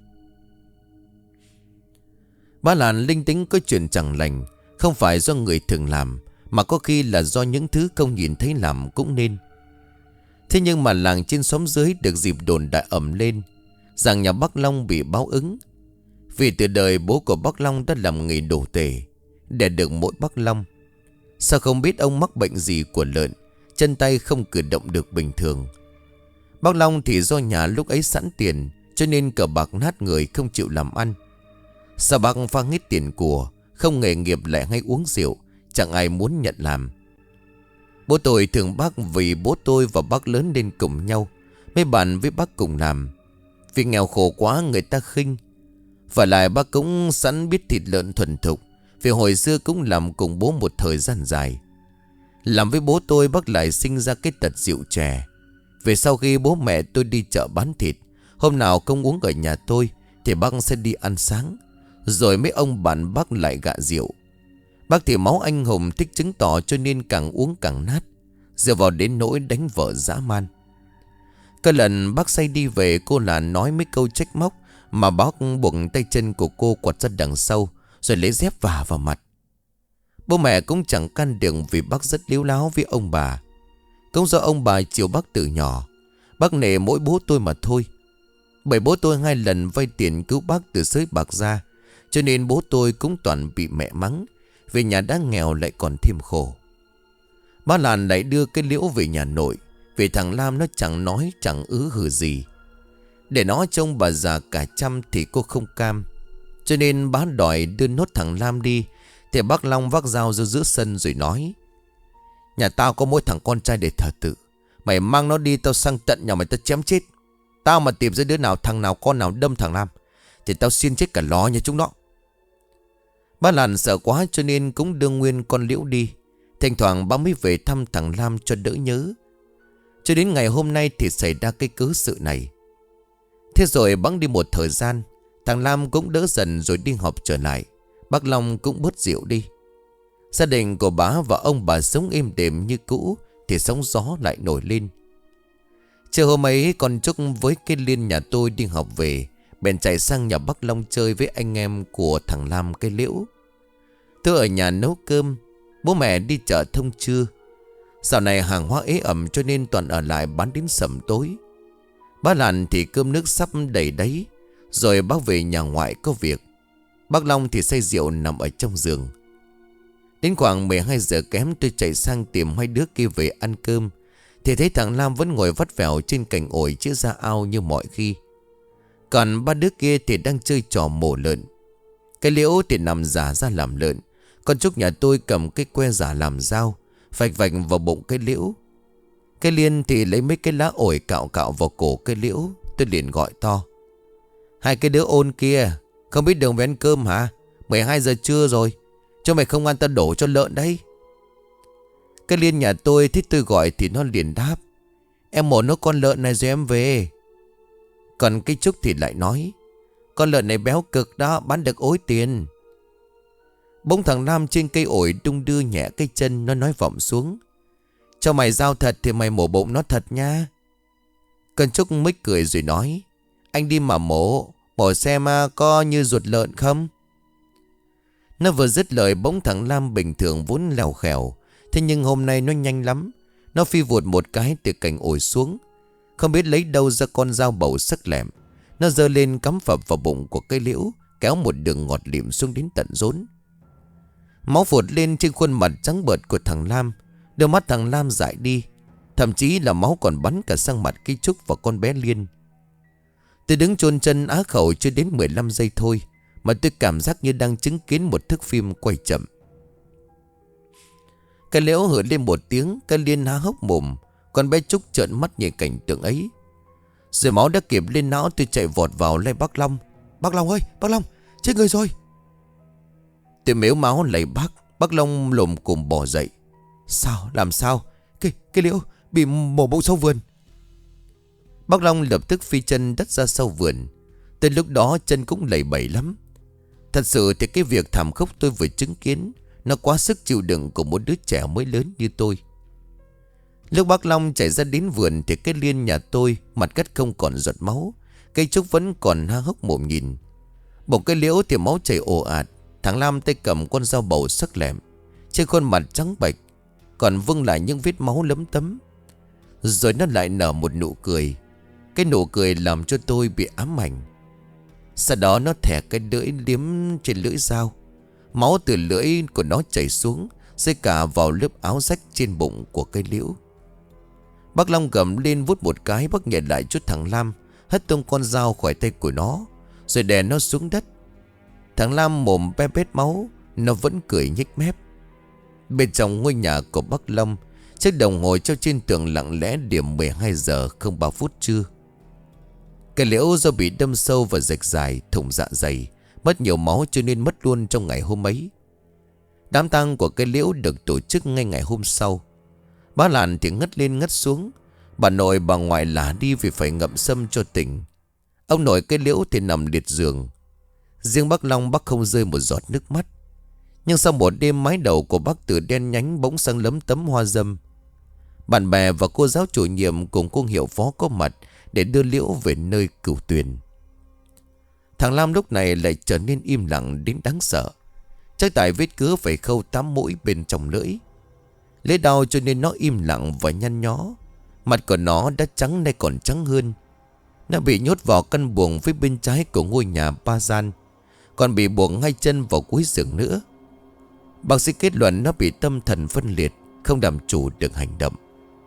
[SPEAKER 1] Bá Lạn linh tính có chuyện chẳng lành, không phải do người thường làm, mà có khi là do những thứ không nhìn thấy làm cũng nên. Thế nhưng mà làng trên xóm dưới được dịp đồn đại ầm lên rằng nhà bác Long bị báo ứng. Vì từ đời bố của bác Long đã làm nghề đổ tể, để được mỗi bác Long. Sao không biết ông mắc bệnh gì của lợn, chân tay không cử động được bình thường. Bác Long thì do nhà lúc ấy sẵn tiền, cho nên cờ bạc nát người, không chịu làm ăn. Sao bác phá hết tiền của, không nghề nghiệp lại hay uống rượu, chẳng ai muốn nhận làm. Bố tôi thương bác vì bố tôi và bác lớn lên cùng nhau, mấy bạn với bác cùng làm. Vì nghèo khổ quá người ta khinh. Và lại bác cũng sẵn biết thịt lợn thuần thục, vì hồi xưa cũng làm cùng bố một thời gian dài. Làm với bố tôi bác lại sinh ra cái tật rượu chè. Về sau khi bố mẹ tôi đi chợ bán thịt, hôm nào không uống ở nhà tôi thì bác sẽ đi ăn sáng. Rồi mấy ông bạn bác lại gạ rượu. Bác thì máu anh hùng thích chứng tỏ, cho nên càng uống càng nát, dựa vào đến nỗi đánh vợ dã man. Có lần bác say đi về, cô là nói mấy câu trách móc, mà bác buộc tay chân của cô quật ra đằng sau, rồi lấy dép vả vào mặt. Bố mẹ cũng chẳng can đường vì bác rất líu láo với ông bà. Cũng do ông bà chiều bác từ nhỏ, bác nể mỗi bố tôi mà thôi. Bởi bố tôi 2 lần vay tiền cứu bác từ sới bạc ra, cho nên bố tôi cũng toàn bị mẹ mắng, vì nhà đã nghèo lại còn thêm khổ. Bá Lạn lại đưa cái Liễu về nhà nội, vì thằng Lam nó chẳng nói chẳng hừ gì. Để nó trông bà già cả trăm thì cô không cam, cho nên bá đòi đưa nốt thằng Lam đi. Thì bác Long vác dao ra giữa sân rồi nói: Nhà tao có mỗi thằng con trai để thờ tự, mày mang nó đi tao sang tận nhà mày tao chém chết. Tao mà tìm ra đứa nào, thằng nào con nào đâm thằng Lam thì tao xiên chết cả ló nhà chúng nó. Bá Lạn sợ quá cho nên cũng đưa nguyên con Liễu đi. Thỉnh thoảng bác mới về thăm thằng Lam cho đỡ nhớ. Cho đến ngày hôm nay thì xảy ra cái cớ sự này. Thế rồi bẵng đi một thời gian, thằng Lam cũng đỡ dần rồi đi học trở lại. Bác Long cũng bớt rượu đi. Gia đình của bá và ông bà sống êm đềm như cũ, thì sóng gió lại nổi lên. Chiều hôm ấy con Trúc với cái Liên nhà tôi đi học về, bèn chạy sang nhà bác Long chơi với anh em của thằng Lam cái Liễu. Tôi ở nhà nấu cơm, bố mẹ đi chợ thông trưa. Dạo này hàng hóa ế ẩm cho nên toàn ở lại bán đến sẩm tối. Bá Lạn thì cơm nước sắp đầy đấy, rồi bác về nhà ngoại có việc. Bác Long thì say rượu nằm ở trong giường. Đến khoảng 12 giờ kém tôi chạy sang tìm hai đứa kia về ăn cơm, thì thấy thằng Lam vẫn ngồi vắt vẻo trên cành ổi chĩa ra ao như mọi khi. Còn ba đứa kia thì đang chơi trò mổ lợn. Cái Liễu thì nằm giả ra làm lợn. Con Trúc nhà tôi cầm cái que giả làm dao, vạch vạch vào bụng cái Liễu. Cái Liên thì lấy mấy cái lá ổi cạo cạo vào cổ cái Liễu. Tôi liền gọi to: hai cái đứa ôn kia, không biết đường về ăn cơm hả? 12 giờ trưa rồi, cho mày không ăn tao đổ cho lợn đấy. Cái Liên nhà tôi thích tôi gọi thì nó liền đáp: em mổ nó con lợn này rồi em về. Còn cái Trúc thì lại nói: con lợn này béo cực đó, bán được ối tiền. Bỗng thằng Nam trên cây ổi đung đưa nhẹ cái chân, nó nói vọng xuống: cho mày giao thật thì mày mổ bụng nó thật nha. Con Trúc mới cười rồi nói: anh đi mà mổ xem có như ruột lợn không. Nó vừa dứt lời bỗng thằng Lam bình thường vốn lèo khèo, thế nhưng hôm nay nó nhanh lắm. Nó phi vụt một cái từ cành ổi xuống, không biết lấy đâu ra con dao bầu sắc lẹm. Nó giơ lên cắm phập vào bụng của cây Liễu, kéo một đường ngọt lịm xuống đến tận rốn. Máu phụt lên trên khuôn mặt trắng bợt của thằng Lam. Đôi mắt thằng Lam dại đi, thậm chí là máu còn bắn cả sang mặt cây Trúc và con bé Liên. Tôi đứng chôn chân á khẩu chưa đến 15 giây thôi, mà tôi cảm giác như đang chứng kiến một thước phim quay chậm. Cái Liễu hử lên một tiếng, cái Liên há hốc mồm, con bé Trúc trợn mắt nhìn cảnh tượng ấy. Rồi máu đã kịp lên não, tôi chạy vọt vào lấy bác Long. Bác Long ơi, bác Long, chết người rồi. Tôi mếu máu lấy bác Long lồm cồm bò dậy. Sao, làm sao? Cái Liễu bị mổ bụng sau vườn. Bác Long lập tức phi chân đất ra sau vườn. Tới lúc đó chân cũng lầy bẩy lắm. Thật sự thì cái việc thảm khốc tôi vừa chứng kiến, nó quá sức chịu đựng của một đứa trẻ mới lớn như tôi. Lúc bác Long chạy ra đến vườn thì cái Liên nhà tôi mặt cắt không còn giọt máu. Cây Trúc vẫn còn há hốc mồm nhìn. Bụng cái Liễu thì máu chảy ồ ạt. Thằng Lam tay cầm con dao bầu sắc lẹm, trên khuôn mặt trắng bệch còn vương lại những vết máu lấm tấm. Rồi nó lại nở một nụ cười. Cái nụ cười làm cho tôi bị ám ảnh. Sau đó nó thè cái lưỡi liếm trên lưỡi dao. Máu từ lưỡi của nó chảy xuống, rơi cả vào lớp áo rách trên bụng của cây Liễu. Bác Long gầm lên vút một cái, bắt nhẹ lại chút thằng Lam, hất tung con dao khỏi tay của nó, rồi đè nó xuống đất. Thằng Lam mồm be bết máu, nó vẫn cười nhếch mép. Bên trong ngôi nhà của bác Long, chiếc đồng hồ treo trên tường lặng lẽ điểm 12 giờ 03 phút trưa. Cái Liễu do bị đâm sâu và rạch dài thủng dạ dày, mất nhiều máu cho nên mất luôn trong ngày hôm ấy. Đám tang của cái Liễu được tổ chức ngay ngày hôm sau. Bá Lạn thì ngất lên ngất xuống. Bà nội bà ngoại lả đi vì phải ngậm sâm cho tỉnh. Ông nội cái Liễu thì nằm liệt giường. Riêng bác Long, bác không rơi một giọt nước mắt. Nhưng sau một đêm, mái đầu của bác từ đen nhánh bỗng sang lấm tấm hoa râm. Bạn bè và cô giáo chủ nhiệm cùng cô hiệu phó có mặt để đưa Liễu về nơi cửu tuyền. Thằng Lam lúc này lại trở nên im lặng đến đáng sợ. Chắc tại vết cứa phải khâu 8 mũi bên trong lưỡi. Lấy đau cho nên nó im lặng và nhăn nhó. Mặt của nó đã trắng nay còn trắng hơn. Nó bị nhốt vào căn buồng phía bên trái của ngôi nhà ba gian, còn bị buộc ngay chân vào cuối giường nữa. Bác sĩ kết luận nó bị tâm thần phân liệt, không làm chủ được hành động.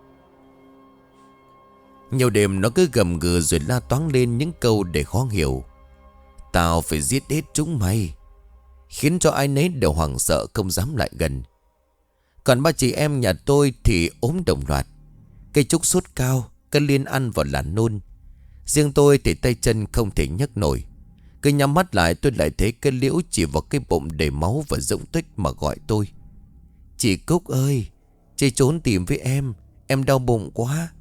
[SPEAKER 1] Nhiều đêm nó cứ gầm gừ rồi la toáng lên những câu để khó hiểu. Tao phải giết hết chúng mày, khiến cho ai nấy đều hoảng sợ không dám lại gần. Còn ba chị em nhà tôi thì ốm đồng loạt. Cây Trúc sốt cao, cái Liên ăn vào là nôn. Riêng tôi thì tay chân không thể nhấc nổi. Cứ nhắm mắt lại tôi lại thấy cái Liễu chỉ vào cái bụng đầy máu và rỗng tuếch mà gọi tôi: chị Cúc ơi, chị trốn tìm với em đau bụng quá.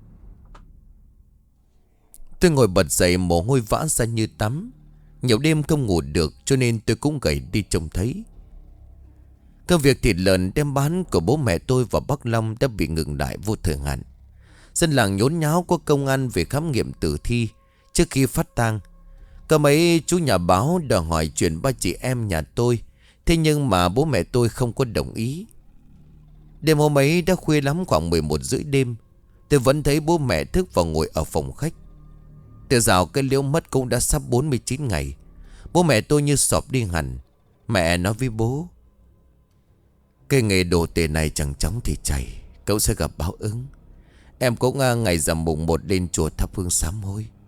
[SPEAKER 1] Tôi ngồi bật dậy, mồ hôi vã ra như tắm. Nhiều đêm không ngủ được cho nên tôi cũng gầy đi trông thấy. Công việc thịt lợn đem bán của bố mẹ tôi và bác Long đã bị ngừng lại vô thời hạn. Dân làng nhốn nháo có công an về khám nghiệm tử thi trước khi phát tang. Có mấy chú nhà báo đòi hỏi chuyện ba chị em nhà tôi, thế nhưng mà bố mẹ tôi không có đồng ý. Đêm hôm ấy đã khuya lắm, khoảng 11 rưỡi đêm. Tôi vẫn thấy bố mẹ thức và ngồi ở phòng khách. Từ dạo cái Liễu mất cũng đã sắp 49 ngày. Bố mẹ tôi như sọp đi hẳn. Mẹ nói với bố: cái nghề đồ tể này chẳng chóng thì chảy, cậu sẽ gặp báo ứng. Em cũng ngày rằm mùng 1 lên chùa thắp hương sám hối.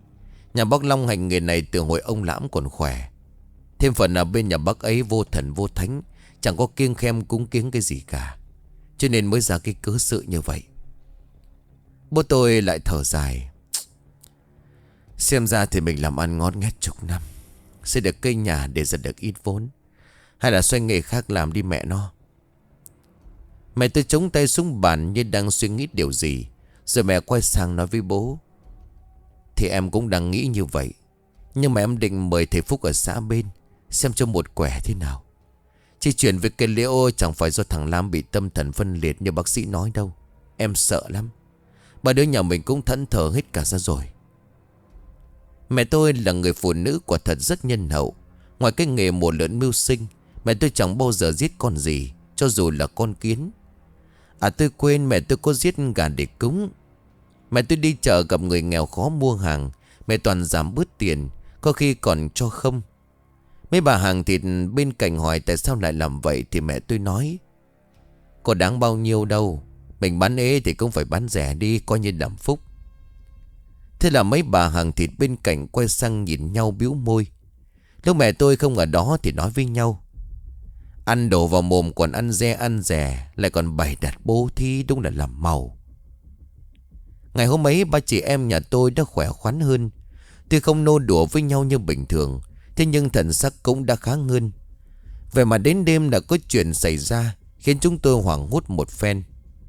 [SPEAKER 1] Nhà bác Long hành nghề này từ hồi ông Lãm còn khỏe. Thêm phần là bên nhà bác ấy vô thần vô thánh, chẳng có kiêng khem cúng kiếng cái gì cả, cho nên mới ra cái cớ sự như vậy. Bố tôi lại thở dài. Xem ra thì mình làm ăn ngót nghét chục năm, xây được cây nhà để ra được ít vốn, hay là xoay nghề khác làm đi mẹ nó. Mẹ tôi chống tay xuống bàn như đang suy nghĩ điều gì. Rồi mẹ quay sang nói với bố. Thì em cũng đang nghĩ như vậy, nhưng mà em định mời thầy Phúc ở xã bên, xem cho một quẻ thế nào. Chỉ chuyện về cây liễu chẳng phải do thằng Lam bị tâm thần phân liệt như bác sĩ nói đâu. Em sợ lắm. Ba đứa nhà mình cũng thẫn thờ hết cả ra rồi. Mẹ tôi là người phụ nữ quả thật rất nhân hậu. Ngoài cái nghề mổ lợn mưu sinh, mẹ tôi chẳng bao giờ giết con gì, cho dù là con kiến. À tôi quên, mẹ tôi có giết gà để cúng. Mẹ tôi đi chợ gặp người nghèo khó mua hàng, mẹ toàn giảm bớt tiền, có khi còn cho không. Mấy bà hàng thịt bên cạnh hỏi tại sao lại làm vậy, thì mẹ tôi nói có đáng bao nhiêu đâu, mình bán ế thì cũng phải bán rẻ đi, coi như làm phúc. Thế là mấy bà hàng thịt bên cạnh quay sang nhìn nhau bĩu môi. Lúc mẹ tôi không ở đó thì nói với nhau. Ăn đổ vào mồm còn ăn dè ăn rẻ, lại còn bày đặt bố thí, đúng là làm màu. Ngày hôm ấy ba chị em nhà tôi đã khỏe khoắn hơn. Tuy không nô đùa với nhau như bình thường, thế nhưng thần sắc cũng đã khá hơn. Vậy mà đến đêm đã có chuyện xảy ra, khiến chúng tôi hoảng hốt một phen.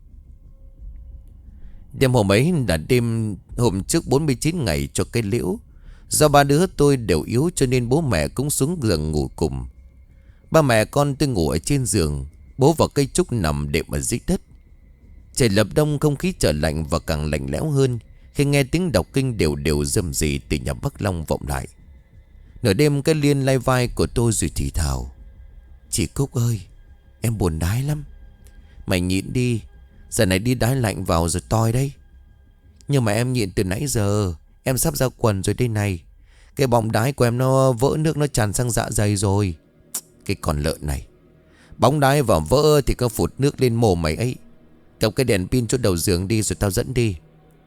[SPEAKER 1] Đêm hôm ấy là đêm hôm trước 49 ngày cho cây liễu. Do ba đứa tôi đều yếu cho nên bố mẹ cũng xuống giường ngủ cùng. Ba mẹ con tôi ngủ ở trên giường, bố và cây trúc nằm đệm ở dưới đất. Trời lập đông, không khí trở lạnh và càng lạnh lẽo hơn khi nghe tiếng đọc kinh đều đều rầm rì từ nhà bác Long vọng lại. Nửa đêm cái Liên lay vai của tôi rồi thì thào. Chị Cúc ơi, em buồn đái lắm. Mày nhịn đi, giờ này đi đái lạnh vào rồi toi đấy. Nhưng mà em nhịn từ nãy giờ, em sắp ra quần rồi đây này. Cái bóng đái của em nó vỡ nước, nó tràn sang dạ dày rồi. Cái con lợn này, bóng đái vào vỡ thì có phụt nước lên mồm mày ấy. Cầm cái đèn pin chỗ đầu giường đi rồi tao dẫn đi.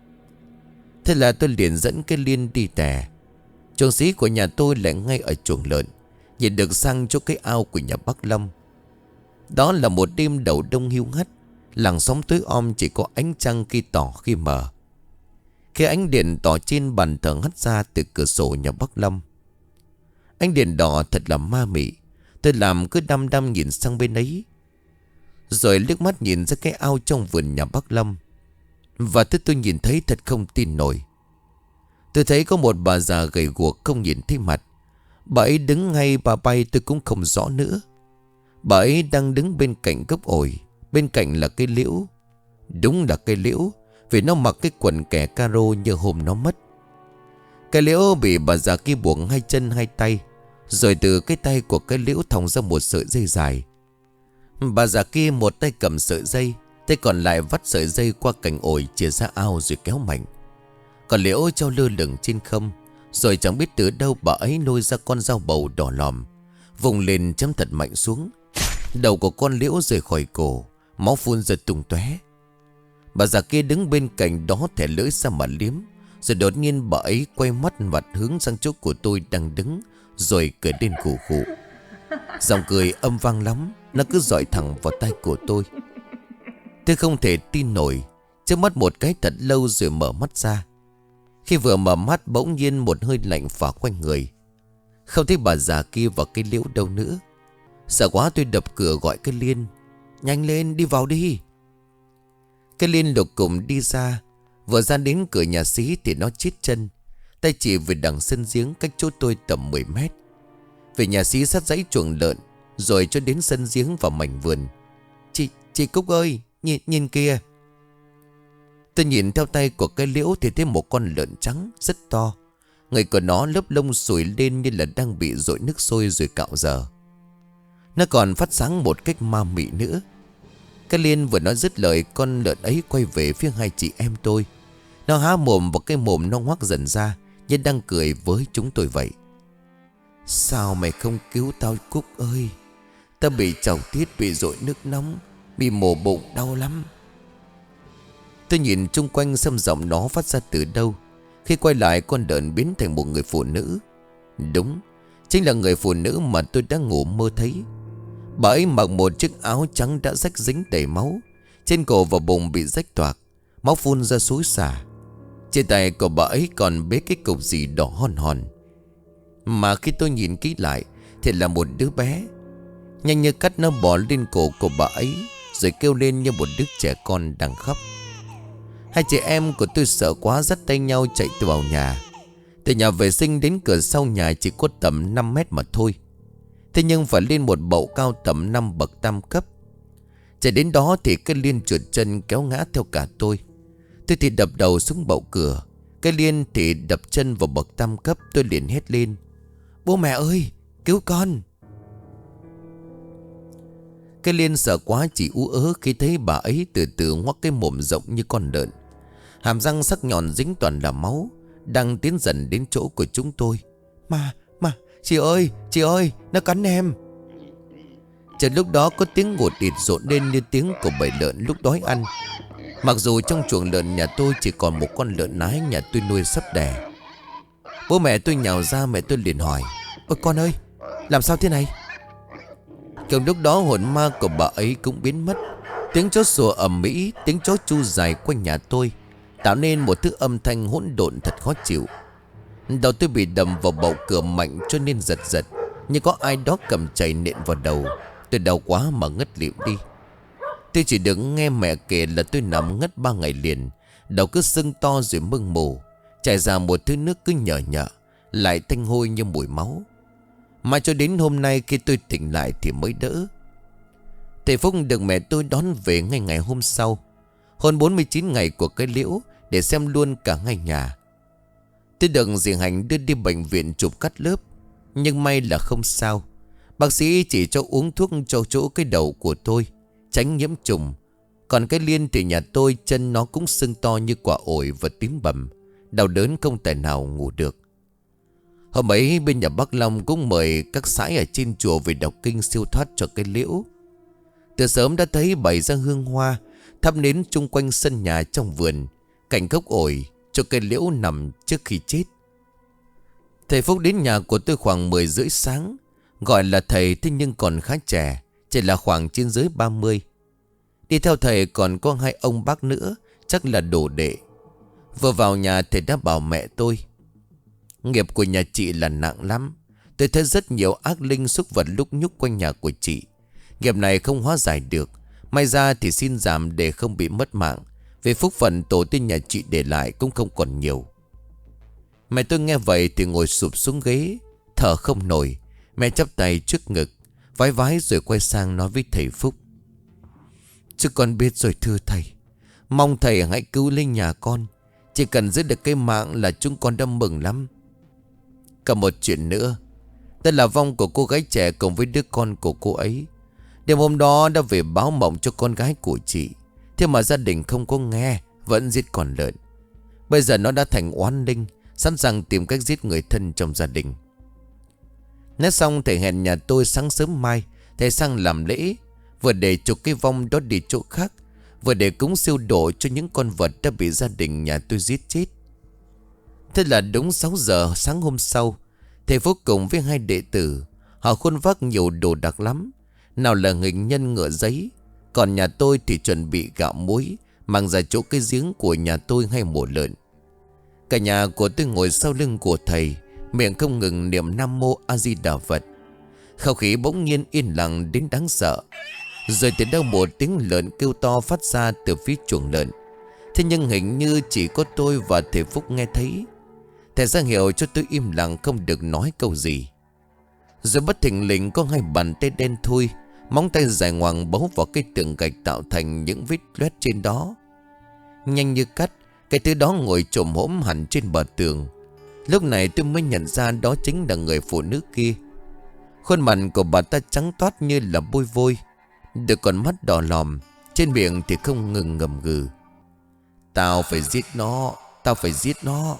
[SPEAKER 1] Thế là tôi liền dẫn cái Liên đi tè. Chuồng xí của nhà tôi lại ngay ở chuồng lợn, nhìn được sang chỗ cái ao của nhà bác Long. Đó là một đêm đầu đông hiu hắt. Làng xóm tối om, chỉ có ánh trăng khi tỏ khi mờ. Khi ánh đèn tỏ trên bàn thờ hắt ra từ cửa sổ nhà bác Long. Ánh đèn đỏ thật là ma mị. Tôi làm cứ đăm đăm nhìn sang bên ấy, rồi liếc mắt nhìn ra cái ao trong vườn nhà bác Long. Và tôi nhìn thấy thật không tin nổi. Tôi thấy có một bà già gầy guộc không nhìn thấy mặt. Bà ấy đứng ngay bà bay tôi cũng không rõ nữa. Bà ấy đang đứng bên cạnh gốc ổi. Bên cạnh là cây liễu. Đúng là cây liễu, vì nó mặc cái quần kẻ caro như hôm nó mất. Cây liễu bị bà già kia buộc hai chân hai tay, rồi từ cái tay của cây liễu thòng ra một sợi dây dài. Bà già kia một tay cầm sợi dây, tay còn lại vắt sợi dây qua cành ổi chìa ra ao rồi kéo mạnh. Còn liễu treo lơ lửng trên không. Rồi chẳng biết từ đâu bà ấy lôi ra con dao bầu đỏ lòm, vùng lên chấm thật mạnh xuống. Đầu của con liễu rời khỏi cổ, máu phun ra tung tóe. Bà già kia đứng bên cạnh đó thẻ lưỡi ra mà liếm. Rồi đột nhiên bà ấy quay mắt mặt hướng sang chỗ của tôi đang đứng, rồi cười lên khủ khủ. Giọng cười âm vang lắm, nó cứ dọi thẳng vào tai của tôi. Tôi không thể tin nổi. Trước mắt một cái thật lâu rồi mở mắt ra. Khi vừa mở mắt bỗng nhiên một hơi lạnh phả quanh người. Không thấy bà già kia và cây liễu đâu nữa. Sợ quá tôi đập cửa gọi cái Liên. Nhanh lên, đi vào đi. Cái Liên lục cùng đi ra. Vừa ra đến cửa nhà xí thì nó chít chân, tay chỉ về đằng sân giếng cách chỗ tôi tầm 10 mét. Về nhà xí sát dãy chuồng lợn, rồi cho đến sân giếng và mảnh vườn. Chị Cúc ơi, nhìn kìa. Tôi nhìn theo tay của cái liễu thì thấy một con lợn trắng rất to. Người của nó lớp lông sùi lên như là đang bị dội nước sôi rồi cạo dở. Nó còn phát sáng một cách ma mị nữa. Cái Liên vừa nói dứt lời, con lợn ấy quay về phía hai chị em tôi. Nó há mồm và cái mồm nó ngoác dần ra, như đang cười với chúng tôi vậy. Sao mày không cứu tao Cúc ơi? Tao bị trào tiết, bị dội nước nóng, bị mổ bụng đau lắm. Tôi nhìn chung quanh xem giọng nó phát ra từ đâu. Khi quay lại, con lợn biến thành một người phụ nữ. Đúng, chính là người phụ nữ mà tôi đã ngủ mơ thấy. Bà ấy mặc một chiếc áo trắng đã rách dính đầy máu. Trên cổ và bụng bị rách toạc, máu phun ra xối xả. Trên tay của bà ấy còn bế cái cục gì đỏ hòn hòn. Mà khi tôi nhìn kỹ lại thì là một đứa bé. Nhanh như cắt nó bò lên cổ của bà ấy, rồi kêu lên như một đứa trẻ con đang khóc. Hai chị em của tôi sợ quá, dắt tay nhau chạy từ vào nhà. Từ nhà vệ sinh đến cửa sau nhà chỉ có tầm 5 mét mà thôi. Thế nhưng phải lên một bậu cao tầm 5 bậc tam cấp. Chạy đến đó thì cái Liên trượt chân kéo ngã theo cả tôi. Tôi thì đập đầu xuống bậu cửa, cái Liên thì đập chân vào bậc tam cấp. Tôi liền hét lên: bố mẹ ơi, cứu con! Cái Liên sợ quá chỉ ú ớ khi thấy bà ấy từ từ ngoác cái mồm rộng như con lợn. Hàm răng sắc nhọn dính toàn là máu, đang tiến dần đến chỗ của chúng tôi. Mà, chị ơi, nó cắn em! Chợt lúc đó có tiếng ngột ịt rộn lên như tiếng của bầy lợn lúc đói ăn. Mặc dù trong chuồng lợn nhà tôi chỉ còn một con lợn nái nhà tôi nuôi sắp đẻ. Bố mẹ tôi nhào ra, mẹ tôi liền hỏi: ôi con ơi, làm sao thế này? Cùng lúc đó hồn ma của bà ấy cũng biến mất. Tiếng chó sủa ầm ĩ, tiếng chó chu dài quanh nhà tôi, tạo nên một thứ âm thanh hỗn độn thật khó chịu. Đầu tôi bị đầm vào bậu cửa mạnh cho nên giật giật, như có ai đó cầm chày nện vào đầu. Tôi đau quá mà ngất lịm đi. Tôi chỉ được nghe mẹ kể là tôi nằm ngất 3 ngày liền. Đầu cứ sưng to rồi mưng mù, chảy ra một thứ nước cứ nhợ nhợ, lại tanh hôi như mùi máu. Mà cho đến hôm nay khi tôi tỉnh lại thì mới đỡ. Thầy Phúc được mẹ tôi đón về ngay ngày hôm sau, hơn 49 ngày của cái liễu, để xem luôn cả ngay nhà. Tôi được dì Hành đưa đi bệnh viện chụp cắt lớp, nhưng may là không sao. Bác sĩ chỉ cho uống thuốc cho chỗ cái đầu của tôi, tránh nhiễm trùng. Còn cái Liên thì nhà tôi chân nó cũng sưng to như quả ổi và tím bầm, đau đớn không thể nào ngủ được. Hôm ấy bên nhà bác Long cũng mời các sãi ở trên chùa về đọc kinh siêu thoát cho cái liễu. Từ sớm đã thấy bày ra hương hoa, thắp nến chung quanh sân nhà trong vườn, cạnh gốc ổi cho cây liễu nằm trước khi chết. Thầy Phúc đến nhà của tôi khoảng 10 rưỡi sáng. Gọi là thầy thế nhưng còn khá trẻ, chỉ là khoảng trên dưới 30. Đi theo thầy còn có 2 ông bác nữa, chắc là đồ đệ. Vừa vào nhà thầy đã bảo mẹ tôi: nghiệp của nhà chị là nặng lắm. Tôi thấy rất nhiều ác linh xúc vật lúc nhúc quanh nhà của chị. Nghiệp này không hóa giải được. May ra thì xin giảm để không bị mất mạng. Về phúc phận tổ tiên nhà chị để lại cũng không còn nhiều. Mẹ tôi nghe vậy thì ngồi sụp xuống ghế, thở không nổi. Mẹ chắp tay trước ngực, vái vái rồi quay sang nói với thầy Phúc: chứ con biết rồi thưa thầy. Mong thầy hãy cứu linh nhà con. Chỉ cần giữ được cái mạng là chúng con đã mừng lắm. Cả một chuyện nữa, đây là vong của cô gái trẻ cùng với đứa con của cô ấy. Đêm hôm đó đã về báo mộng cho con gái của chị. Thế mà gia đình không có nghe, vẫn giết con lợn. Bây giờ nó đã thành oán linh, sẵn sàng tìm cách giết người thân trong gia đình. Nói xong thầy hẹn nhà tôi sáng sớm mai thầy sang làm lễ, vừa để chụp cái vong đó đi chỗ khác, vừa để cúng siêu độ cho những con vật đã bị gia đình nhà tôi giết chết. Thế là đúng 6 giờ sáng hôm sau, thầy Phúc cùng với 2 đệ tử, họ khuôn vác nhiều đồ đặc lắm. Nào là hình nhân ngựa giấy, còn nhà tôi thì chuẩn bị gạo muối, mang ra chỗ cái giếng của nhà tôi hay mổ lợn. Cả nhà của tôi ngồi sau lưng của thầy, miệng không ngừng niệm Nam Mô A Di Đà Phật. Không khí bỗng nhiên yên lặng đến đáng sợ. Rồi từ đâu một tiếng lợn kêu to phát ra từ phía chuồng lợn. Thế nhưng hình như chỉ có tôi và thầy Phúc nghe thấy. Thầy ra hiệu cho tôi im lặng không được nói câu gì. Rồi bất thình lình có 2 bàn tay đen thui, móng tay dài ngoằng bấu vào cái tường gạch tạo thành những vết loét trên đó. Nhanh như cắt, cái thứ đó ngồi chồm hổm hẳn trên bờ tường. Lúc này tôi mới nhận ra đó chính là người phụ nữ kia. Khuôn mặt của bà ta trắng toát như là bôi vôi, đôi con mắt đỏ lòm, trên miệng thì không ngừng ngầm gừ: tao phải giết nó, tao phải giết nó.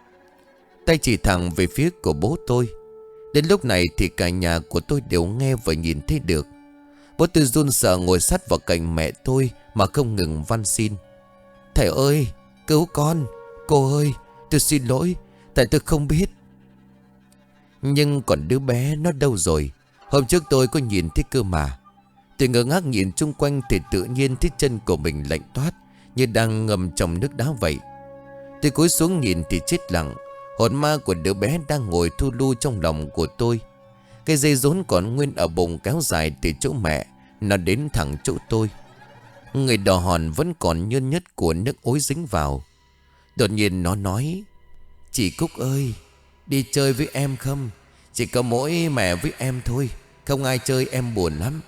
[SPEAKER 1] Tay chỉ thẳng về phía của bố tôi. Đến lúc này thì cả nhà của tôi đều nghe và nhìn thấy được. Bố tôi run sợ ngồi sát vào cạnh mẹ tôi mà không ngừng van xin: thầy ơi, cứu con, cô ơi, Tôi xin lỗi, tại tôi không biết. Nhưng còn đứa bé nó đâu rồi? Hôm trước tôi có nhìn thấy cơ mà. Tôi ngơ ngác nhìn chung quanh thì tự nhiên thấy chân của mình lạnh toát, như đang ngâm trong nước đá vậy. Tôi cúi xuống nhìn thì chết lặng. Hồn ma của đứa bé đang ngồi thu lu trong lòng của tôi. Cái dây rốn còn nguyên ở bụng kéo dài từ chỗ mẹ, nó đến thẳng chỗ tôi. Người đỏ hòn vẫn còn nhơn nhất của nước ối dính vào. Đột nhiên nó nói: "Chị Cúc ơi, đi chơi với em không? Chỉ có mỗi mẹ với em thôi, không ai chơi em buồn lắm."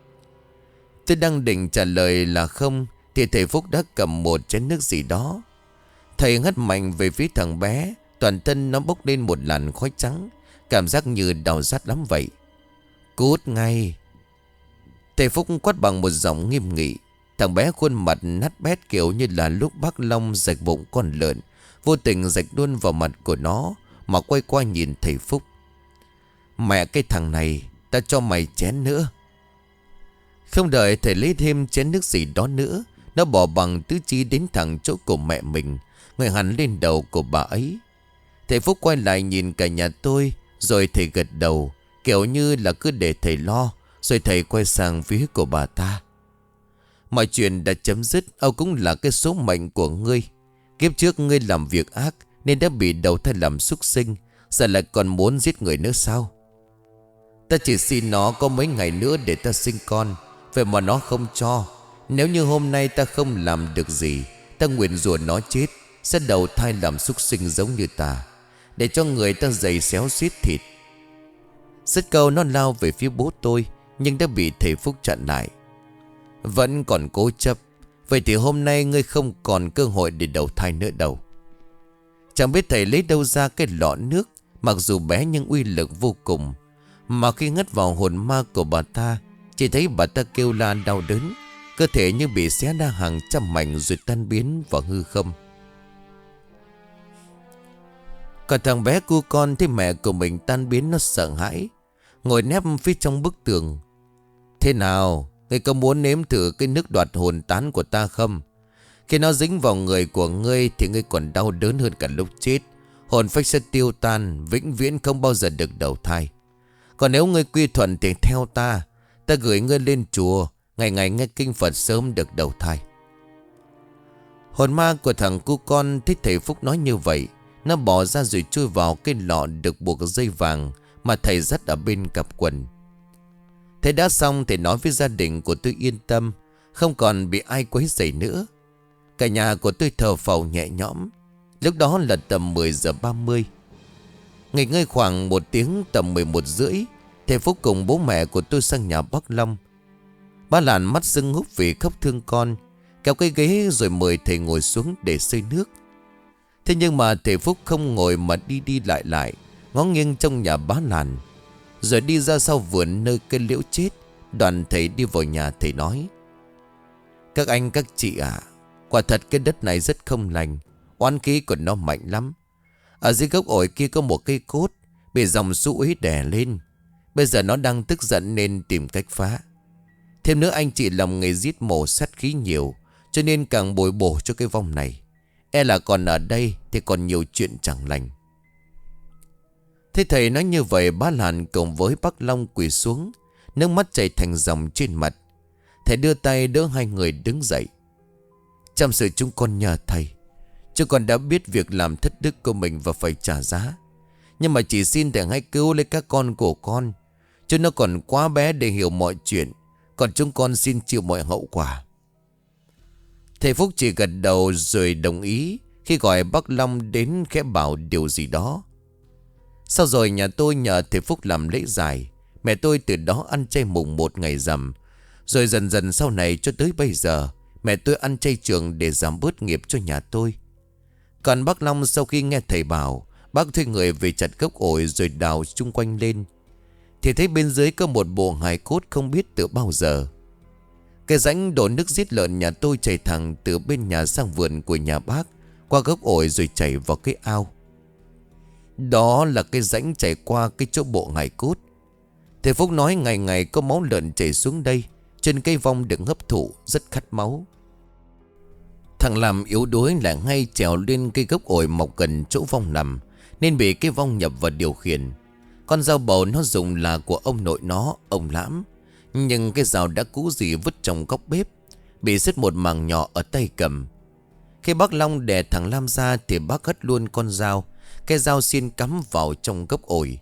[SPEAKER 1] Tôi đang định trả lời là không thì thầy Phúc đã cầm một chén nước gì đó. Thầy hất mạnh về phía thằng bé. Toàn thân nó bốc lên một làn khói trắng, cảm giác như đau rát lắm vậy. "Cút ngay!" Thầy Phúc quát bằng một giọng nghiêm nghị. Thằng bé khuôn mặt nát bét kiểu như là lúc bác Long rạch bụng con lợn, vô tình rạch luôn vào mặt của nó, mà quay qua nhìn thầy Phúc. "Mẹ cái thằng này, ta cho mày chén nữa." Không đợi thầy lấy thêm chén nước gì đó nữa, nó bỏ bằng tứ chi đến thẳng chỗ của mẹ mình, ngồi hẳn lên đầu của bà ấy. Thầy Phúc quay lại nhìn cả nhà tôi, rồi thầy gật đầu, kiểu như là cứ để thầy lo. Rồi thầy quay sang phía của bà ta: "Mọi chuyện đã chấm dứt. Âu cũng là cái số mệnh của ngươi. Kiếp trước ngươi làm việc ác nên đã bị đầu thai làm súc sinh, giờ lại còn muốn giết người nữa sao? Ta chỉ xin nó có mấy ngày nữa để ta sinh con, vậy mà nó không cho. Nếu như hôm nay ta không làm được gì, ta nguyện rủa nó chết, sẽ đầu thai làm súc sinh giống như ta, để cho người ta giày xéo xiết thịt." Dứt câu nó lao về phía bố tôi, nhưng đã bị thầy Phúc chặn lại. "Vẫn còn cố chấp. Vậy thì hôm nay ngươi không còn cơ hội để đầu thai nữa đâu." Chẳng biết thầy lấy đâu ra cái lọ nước, mặc dù bé nhưng uy lực vô cùng. Mà khi ngất vào hồn ma của bà ta, chỉ thấy bà ta kêu la đau đớn, cơ thể như bị xé ra hàng trăm mảnh rồi tan biến vào hư không. Còn thằng bé cu con thấy mẹ của mình tan biến, nó sợ hãi, ngồi nép phía trong bức tường. "Thế nào, ngươi có muốn nếm thử cái nước đoạt hồn tán của ta không? Khi nó dính vào người của ngươi thì ngươi còn đau đớn hơn cả lúc chết. Hồn phách sẽ tiêu tan, vĩnh viễn không bao giờ được đầu thai. Còn nếu ngươi quy thuận thì theo ta, ta gửi ngươi lên chùa, ngày ngày nghe kinh Phật sớm được đầu thai." Hồn ma của thằng cu con thích thầy Phúc nói như vậy, nó bỏ ra rồi chui vào cái lọ được buộc dây vàng mà thầy dắt ở bên cặp quần. Thế đã xong thì nói với gia đình của tôi yên tâm, không còn bị ai quấy rầy nữa. Cả nhà của tôi thở phào nhẹ nhõm. Lúc đó là tầm 10 giờ 30. Nghỉ ngơi khoảng 1 tiếng, tầm 11 rưỡi, thầy Phúc cùng bố mẹ của tôi sang nhà bác Long. Ba Làn mắt sưng húp vì khóc thương con, kéo cái ghế rồi mời thầy ngồi xuống để xơi nước. Thế nhưng mà thầy Phúc không ngồi mà đi đi lại lại, ngó nghiêng trong nhà bá Làn, rồi đi ra sau vườn nơi cây liễu chết. Đoàn thầy đi vào nhà, thầy nói: "Các anh các chị ạ, quả thật cái đất này rất không lành, oán khí của nó mạnh lắm. Ở dưới gốc ổi kia có một cây cốt bị dòng xú uế đè lên. Bây giờ nó đang tức giận nên tìm cách phá. Thêm nữa anh chị làm nghề giết mổ sát khí nhiều, cho nên càng bồi bổ cho cái vong này. E là còn ở đây thì còn nhiều chuyện chẳng lành." Thế thầy nói như vậy, bá Làn cùng với bác Long quỳ xuống, nước mắt chảy thành dòng trên mặt. Thầy đưa tay đỡ hai người đứng dậy: "Chăm sự chúng con nhờ thầy. Chúng con đã biết việc làm thất đức của mình và phải trả giá. Nhưng mà chỉ xin thầy hãy cứu lấy các con của con. Chúng nó còn quá bé để hiểu mọi chuyện, còn chúng con xin chịu mọi hậu quả." Thầy Phúc chỉ gật đầu rồi đồng ý, khi gọi bác Long đến khẽ bảo điều gì đó. Sau rồi nhà tôi nhờ thầy Phúc làm lễ giải. Mẹ tôi từ đó ăn chay mùng 1 ngày rằm. Rồi dần dần sau này cho tới bây giờ, mẹ tôi ăn chay trường để giảm bớt nghiệp cho nhà tôi. Còn bác Long sau khi nghe thầy bảo, bác thuê người về chặt gốc ổi rồi đào chung quanh lên, thì thấy bên dưới có một bộ hài cốt không biết từ bao giờ. Cái rãnh đổ nước giết lợn nhà tôi chảy thẳng từ bên nhà sang vườn của nhà bác, qua gốc ổi rồi chảy vào cái ao. Đó là cái rãnh chảy qua cái chỗ bộ hài cốt. Thầy Phúc nói ngày ngày có máu lợn chảy xuống đây, trên cây vong được hấp thụ rất khát máu. Thằng Lam yếu đuối lại ngay trèo lên cây gốc ổi mọc gần chỗ vong nằm, nên bị cái vong nhập vào điều khiển. Con dao bầu nó dùng là của ông nội nó, ông Lãm. Nhưng cái dao đã cũ rỉ vứt trong góc bếp, bị sứt một mảng nhỏ ở tay cầm. Khi bác Long đè thằng Lam ra thì bác hất luôn con dao. Cái dao xiên cắm vào trong gốc ổi.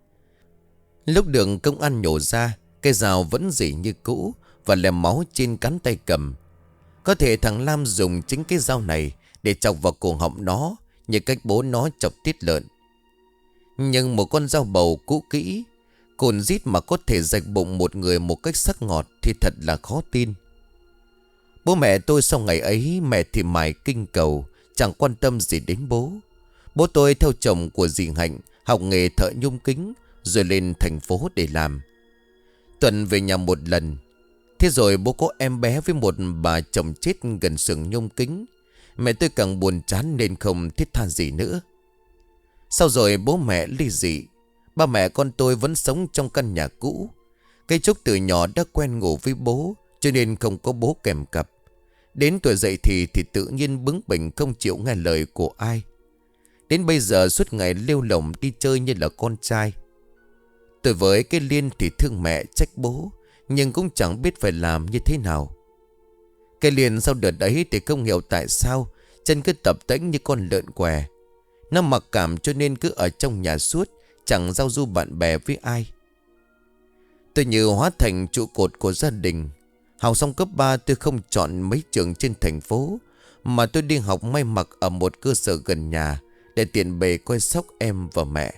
[SPEAKER 1] Lúc đường công an nhổ ra, cái dao vẫn rỉ như cũ và lem máu trên cánh tay cầm. Có thể thằng Lam dùng chính cái dao này để chọc vào cổ họng nó, như cách bố nó chọc tiết lợn. Nhưng một con dao bầu cũ kỹ, cồn rít mà có thể rạch bụng một người một cách sắc ngọt thì thật là khó tin. Bố mẹ tôi sau ngày ấy, mẹ thì mải kinh cầu, chẳng quan tâm gì đến bố. Bố tôi theo chồng của dì Hạnh học nghề thợ nhôm kính, rồi lên thành phố để làm. Tuần về nhà một lần. Thế rồi bố có em bé với một bà chồng chết gần xưởng nhôm kính. Mẹ tôi càng buồn chán nên không thiết tha gì nữa. Sau rồi bố mẹ ly dị, ba mẹ con tôi vẫn sống trong căn nhà cũ. Cây Trúc từ nhỏ đã quen ngủ với bố, cho nên không có bố kèm cặp. Đến tuổi dậy thì tự nhiên bướng bỉnh không chịu nghe lời của ai. Đến bây giờ suốt ngày lêu lổng đi chơi như là con trai. Tôi với cái Liên thì thương mẹ trách bố, nhưng cũng chẳng biết phải làm như thế nào. Cái Liên sau đợt ấy thì không hiểu tại sao chân cứ tập tễnh như con lợn què. Nó mặc cảm cho nên cứ ở trong nhà suốt, chẳng giao du bạn bè với ai. Tôi như hóa thành trụ cột của gia đình. Học xong cấp 3 tôi không chọn mấy trường trên thành phố, mà tôi đi học may mặc ở một cơ sở gần nhà để tiện bề coi sóc em và mẹ.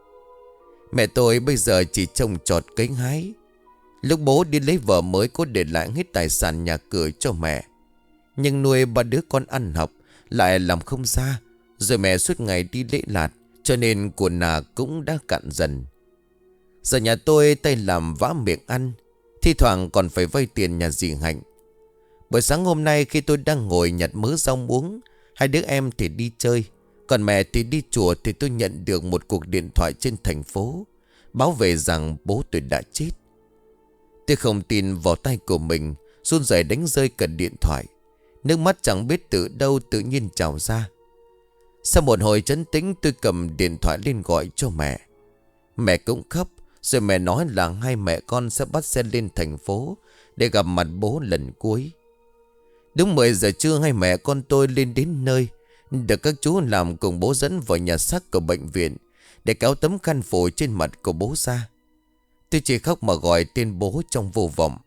[SPEAKER 1] Mẹ tôi bây giờ chỉ trồng trọt cấy hái. Lúc bố đi lấy vợ mới có để lại hết tài sản nhà cửa cho mẹ. Nhưng nuôi ba đứa con ăn học lại làm không ra. Rồi mẹ suốt ngày đi lễ lạt, cho nên của nà cũng đã cạn dần. Giờ nhà tôi tay làm vã miệng ăn, thi thoảng còn phải vay tiền nhà dì Hạnh. Buổi sáng hôm nay khi tôi đang ngồi nhặt mớ rau muống, hai đứa em thì đi chơi, còn mẹ thì đi chùa, thì tôi nhận được một cuộc điện thoại trên thành phố báo về rằng bố tôi đã chết. Tôi không tin vào tay của mình, run rẩy đánh rơi cả điện thoại. Nước mắt chẳng biết từ đâu tự nhiên trào ra. Sau một hồi trấn tĩnh, tôi cầm điện thoại lên gọi cho mẹ. Mẹ cũng khóc. Rồi mẹ nói là hai mẹ con sẽ bắt xe lên thành phố để gặp mặt bố lần cuối. Đúng 10 giờ trưa, hai mẹ con tôi lên đến nơi, được các chú làm cùng bố dẫn vào nhà xác của bệnh viện để kéo tấm khăn phủ trên mặt của bố ra. Tôi chỉ khóc mà gọi tên bố trong vô vọng.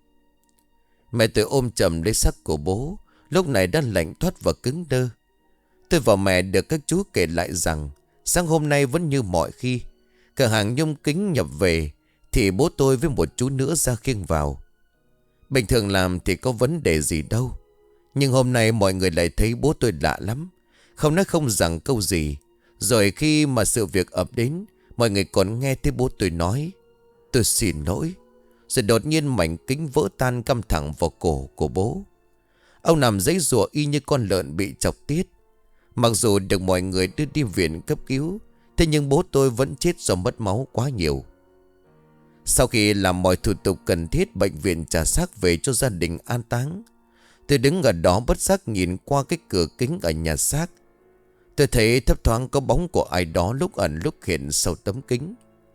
[SPEAKER 1] Mẹ tôi ôm chầm lấy xác của bố, lúc này đã lạnh toát và cứng đơ. Tôi và mẹ được các chú kể lại rằng sáng hôm nay vẫn như mọi khi, cửa hàng nhôm kính nhập về thì bố tôi với một chú nữa ra khiêng vào. Bình thường làm thì có vấn đề gì đâu, nhưng hôm nay mọi người lại thấy bố tôi lạ lắm, không nói không rằng câu gì. Rồi khi mà sự việc ập đến, mọi người còn nghe thấy bố tôi nói: "Tôi xin lỗi." Rồi đột nhiên mảnh kính vỡ tan cắm thẳng vào cổ của bố. Ông nằm giãy giụa y như con lợn bị chọc tiết. Mặc dù được mọi người đưa đi viện cấp cứu, thế nhưng bố tôi vẫn chết do mất máu quá nhiều. Sau khi làm mọi thủ tục cần thiết, bệnh viện trả xác về cho gia đình an táng. Tôi đứng ở đó bất giác nhìn qua cái cửa kính ở nhà xác. Tôi thấy thấp thoáng có bóng của ai đó lúc ẩn lúc hiện sau tấm kính.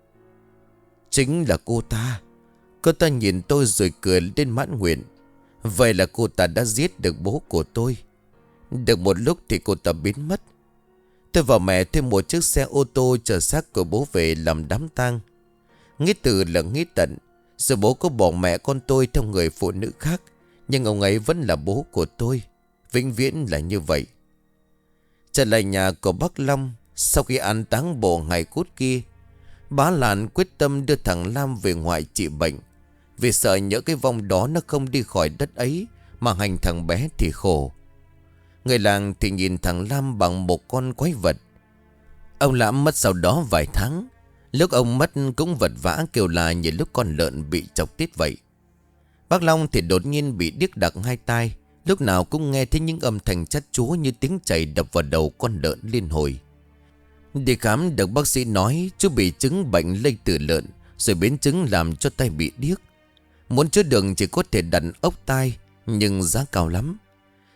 [SPEAKER 1] Chính là cô ta. Cô ta nhìn tôi rồi cười lên mãn nguyện. Vậy là cô ta đã giết được bố của tôi. Được một lúc thì cô ta biến mất. Tôi và mẹ thuê một chiếc xe ô tô chở xác của bố về làm đám tang. Nghĩa từ là nghĩa tận. Rồi bố có bỏ mẹ con tôi theo người phụ nữ khác, nhưng ông ấy vẫn là bố của tôi, vĩnh viễn là như vậy. Trở lại nhà của bác Long, sau khi an táng bộ hài cốt kia, bá Lan quyết tâm đưa thằng Lam về ngoại trị bệnh, vì sợ nhỡ cái vong đó nó không đi khỏi đất ấy mà hành thằng bé thì khổ. Người làng thì nhìn thằng Lam bằng một con quái vật. Ông Lãm mất sau đó vài tháng. Lúc ông mất cũng vật vã kêu la như lúc con lợn bị chọc tiết vậy. Bác Long thì đột nhiên bị điếc đặc hai tai, lúc nào cũng nghe thấy những âm thanh chát chúa như tiếng chày đập vào đầu con lợn liên hồi. Đi khám được bác sĩ nói chú bị chứng bệnh lây từ lợn, rồi biến chứng làm cho tai bị điếc. Muốn chữa được chỉ có thể đặt ốc tai, nhưng giá cao lắm.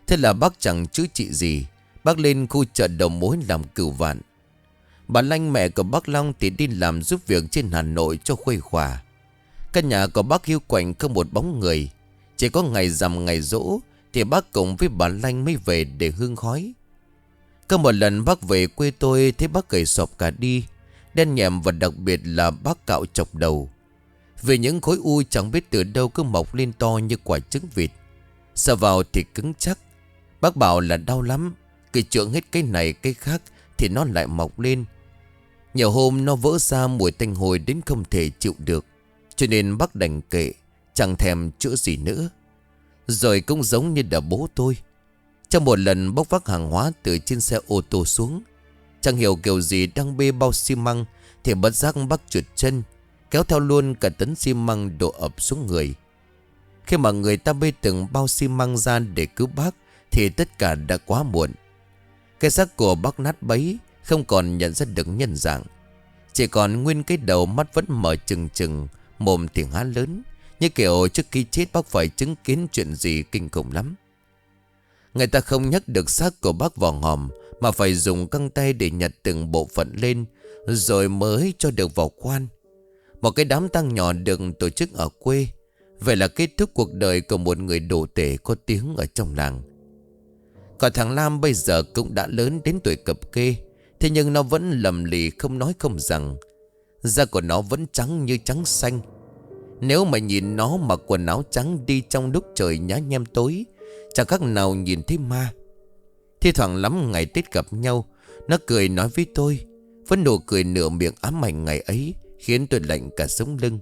[SPEAKER 1] Thế là bác chẳng chữa trị gì. Bác lên khu chợ đầu mối làm cừu vạn. Bà Lanh mẹ của bác Long thì đi làm giúp việc trên Hà Nội cho khuây khỏa. Căn nhà của bác hiu quạnh không một bóng người. Chỉ có ngày rằm ngày giỗ thì bác cùng với bà Lanh mới về để hương khói. Có một lần bác về quê tôi thấy bác gầy sọp cả đi, đen nhẹm và đặc biệt là bác cạo chọc đầu. Vì những khối u chẳng biết từ đâu cứ mọc lên to như quả trứng vịt. Sờ vào thì cứng chắc. Bác bảo là đau lắm. Cứ chữa hết cái này cái khác thì nó lại mọc lên. Nhiều hôm nó vỡ ra mùi tanh hôi đến không thể chịu được. Cho nên bác đành kệ, chẳng thèm chữa gì nữa. Rồi cũng giống như là bố tôi. Trong một lần bốc vác hàng hóa từ trên xe ô tô xuống, chẳng hiểu kiểu gì đang bê bao xi măng thì bất giác bác trượt chân, kéo theo luôn cả tấn xi măng đổ ập xuống người. Khi mà người ta bê từng bao xi măng ra để cứu bác thì tất cả đã quá muộn. Cái xác của bác nát bấy, không còn nhận ra được nhân dạng. Chỉ còn nguyên cái đầu, mắt vẫn mở trừng trừng, mồm thì há lớn, như kiểu trước khi chết bác phải chứng kiến chuyện gì kinh khủng lắm. Người ta không nhắc được xác của bác vào hòm, mà phải dùng căng tay để nhặt từng bộ phận lên, rồi mới cho được vào quan. Một cái đám tang nhỏ được tổ chức ở quê. Vậy là kết thúc cuộc đời của một người đồ tể có tiếng ở trong làng. Còn thằng Lam bây giờ cũng đã lớn đến tuổi cập kê. Thế nhưng nó vẫn lầm lì không nói không rằng. Da của nó vẫn trắng như trắng xanh. Nếu mà nhìn nó mặc quần áo trắng đi trong lúc trời nhá nhem tối, chẳng khác nào nhìn thấy ma. Thi thoảng lắm ngày Tết gặp nhau, nó cười nói với tôi, với nụ cười nửa miệng ám ảnh ngày ấy, khiến tôi lạnh cả sống lưng.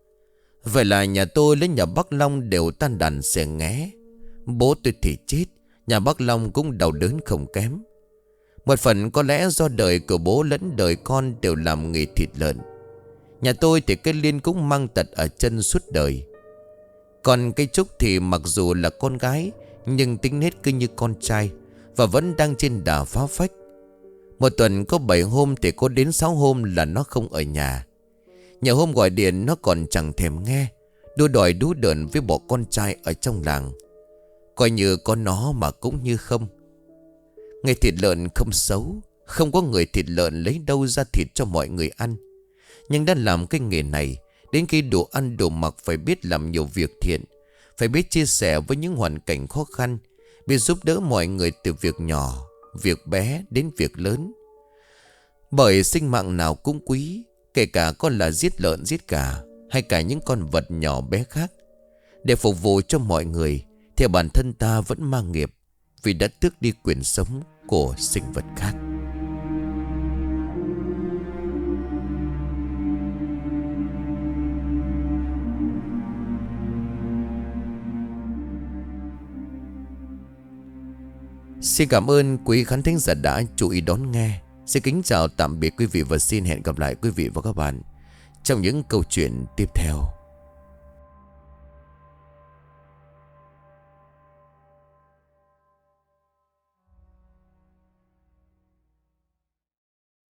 [SPEAKER 1] Vậy là nhà tôi với nhà bác Long đều tan đàn xẻ nghé. Bố tôi thì chết, nhà bác Long cũng đau đớn không kém. Một phần có lẽ do đời của bố lẫn đời con đều làm nghề thịt lợn. Nhà tôi thì cái Liên cũng mang tật ở chân suốt đời. Còn cái Trúc thì mặc dù là con gái, nhưng tính nết cứ như con trai, và vẫn đang trên đà phá phách. Một tuần có 7 hôm thì có đến 6 hôm là nó không ở nhà. Nhiều hôm gọi điện nó còn chẳng thèm nghe, đua đòi đú đợn với bọn con trai ở trong làng. Coi như có nó mà cũng như không. Nghề thịt lợn không xấu, không có người thịt lợn lấy đâu ra thịt cho mọi người ăn. Nhưng đã làm cái nghề này, đến khi đồ ăn đồ mặc phải biết làm nhiều việc thiện, phải biết chia sẻ với những hoàn cảnh khó khăn, biết giúp đỡ mọi người từ việc nhỏ, việc bé đến việc lớn. Bởi sinh mạng nào cũng quý, kể cả con là giết lợn giết gà, hay cả những con vật nhỏ bé khác. Để phục vụ cho mọi người thì bản thân ta vẫn mang nghiệp, vì đã tước đi quyền sống của sinh vật khác. Xin cảm ơn quý khán thính giả đã chú ý đón nghe. Xin kính chào tạm biệt quý vị và xin hẹn gặp lại quý vị và các bạn trong những câu chuyện tiếp theo.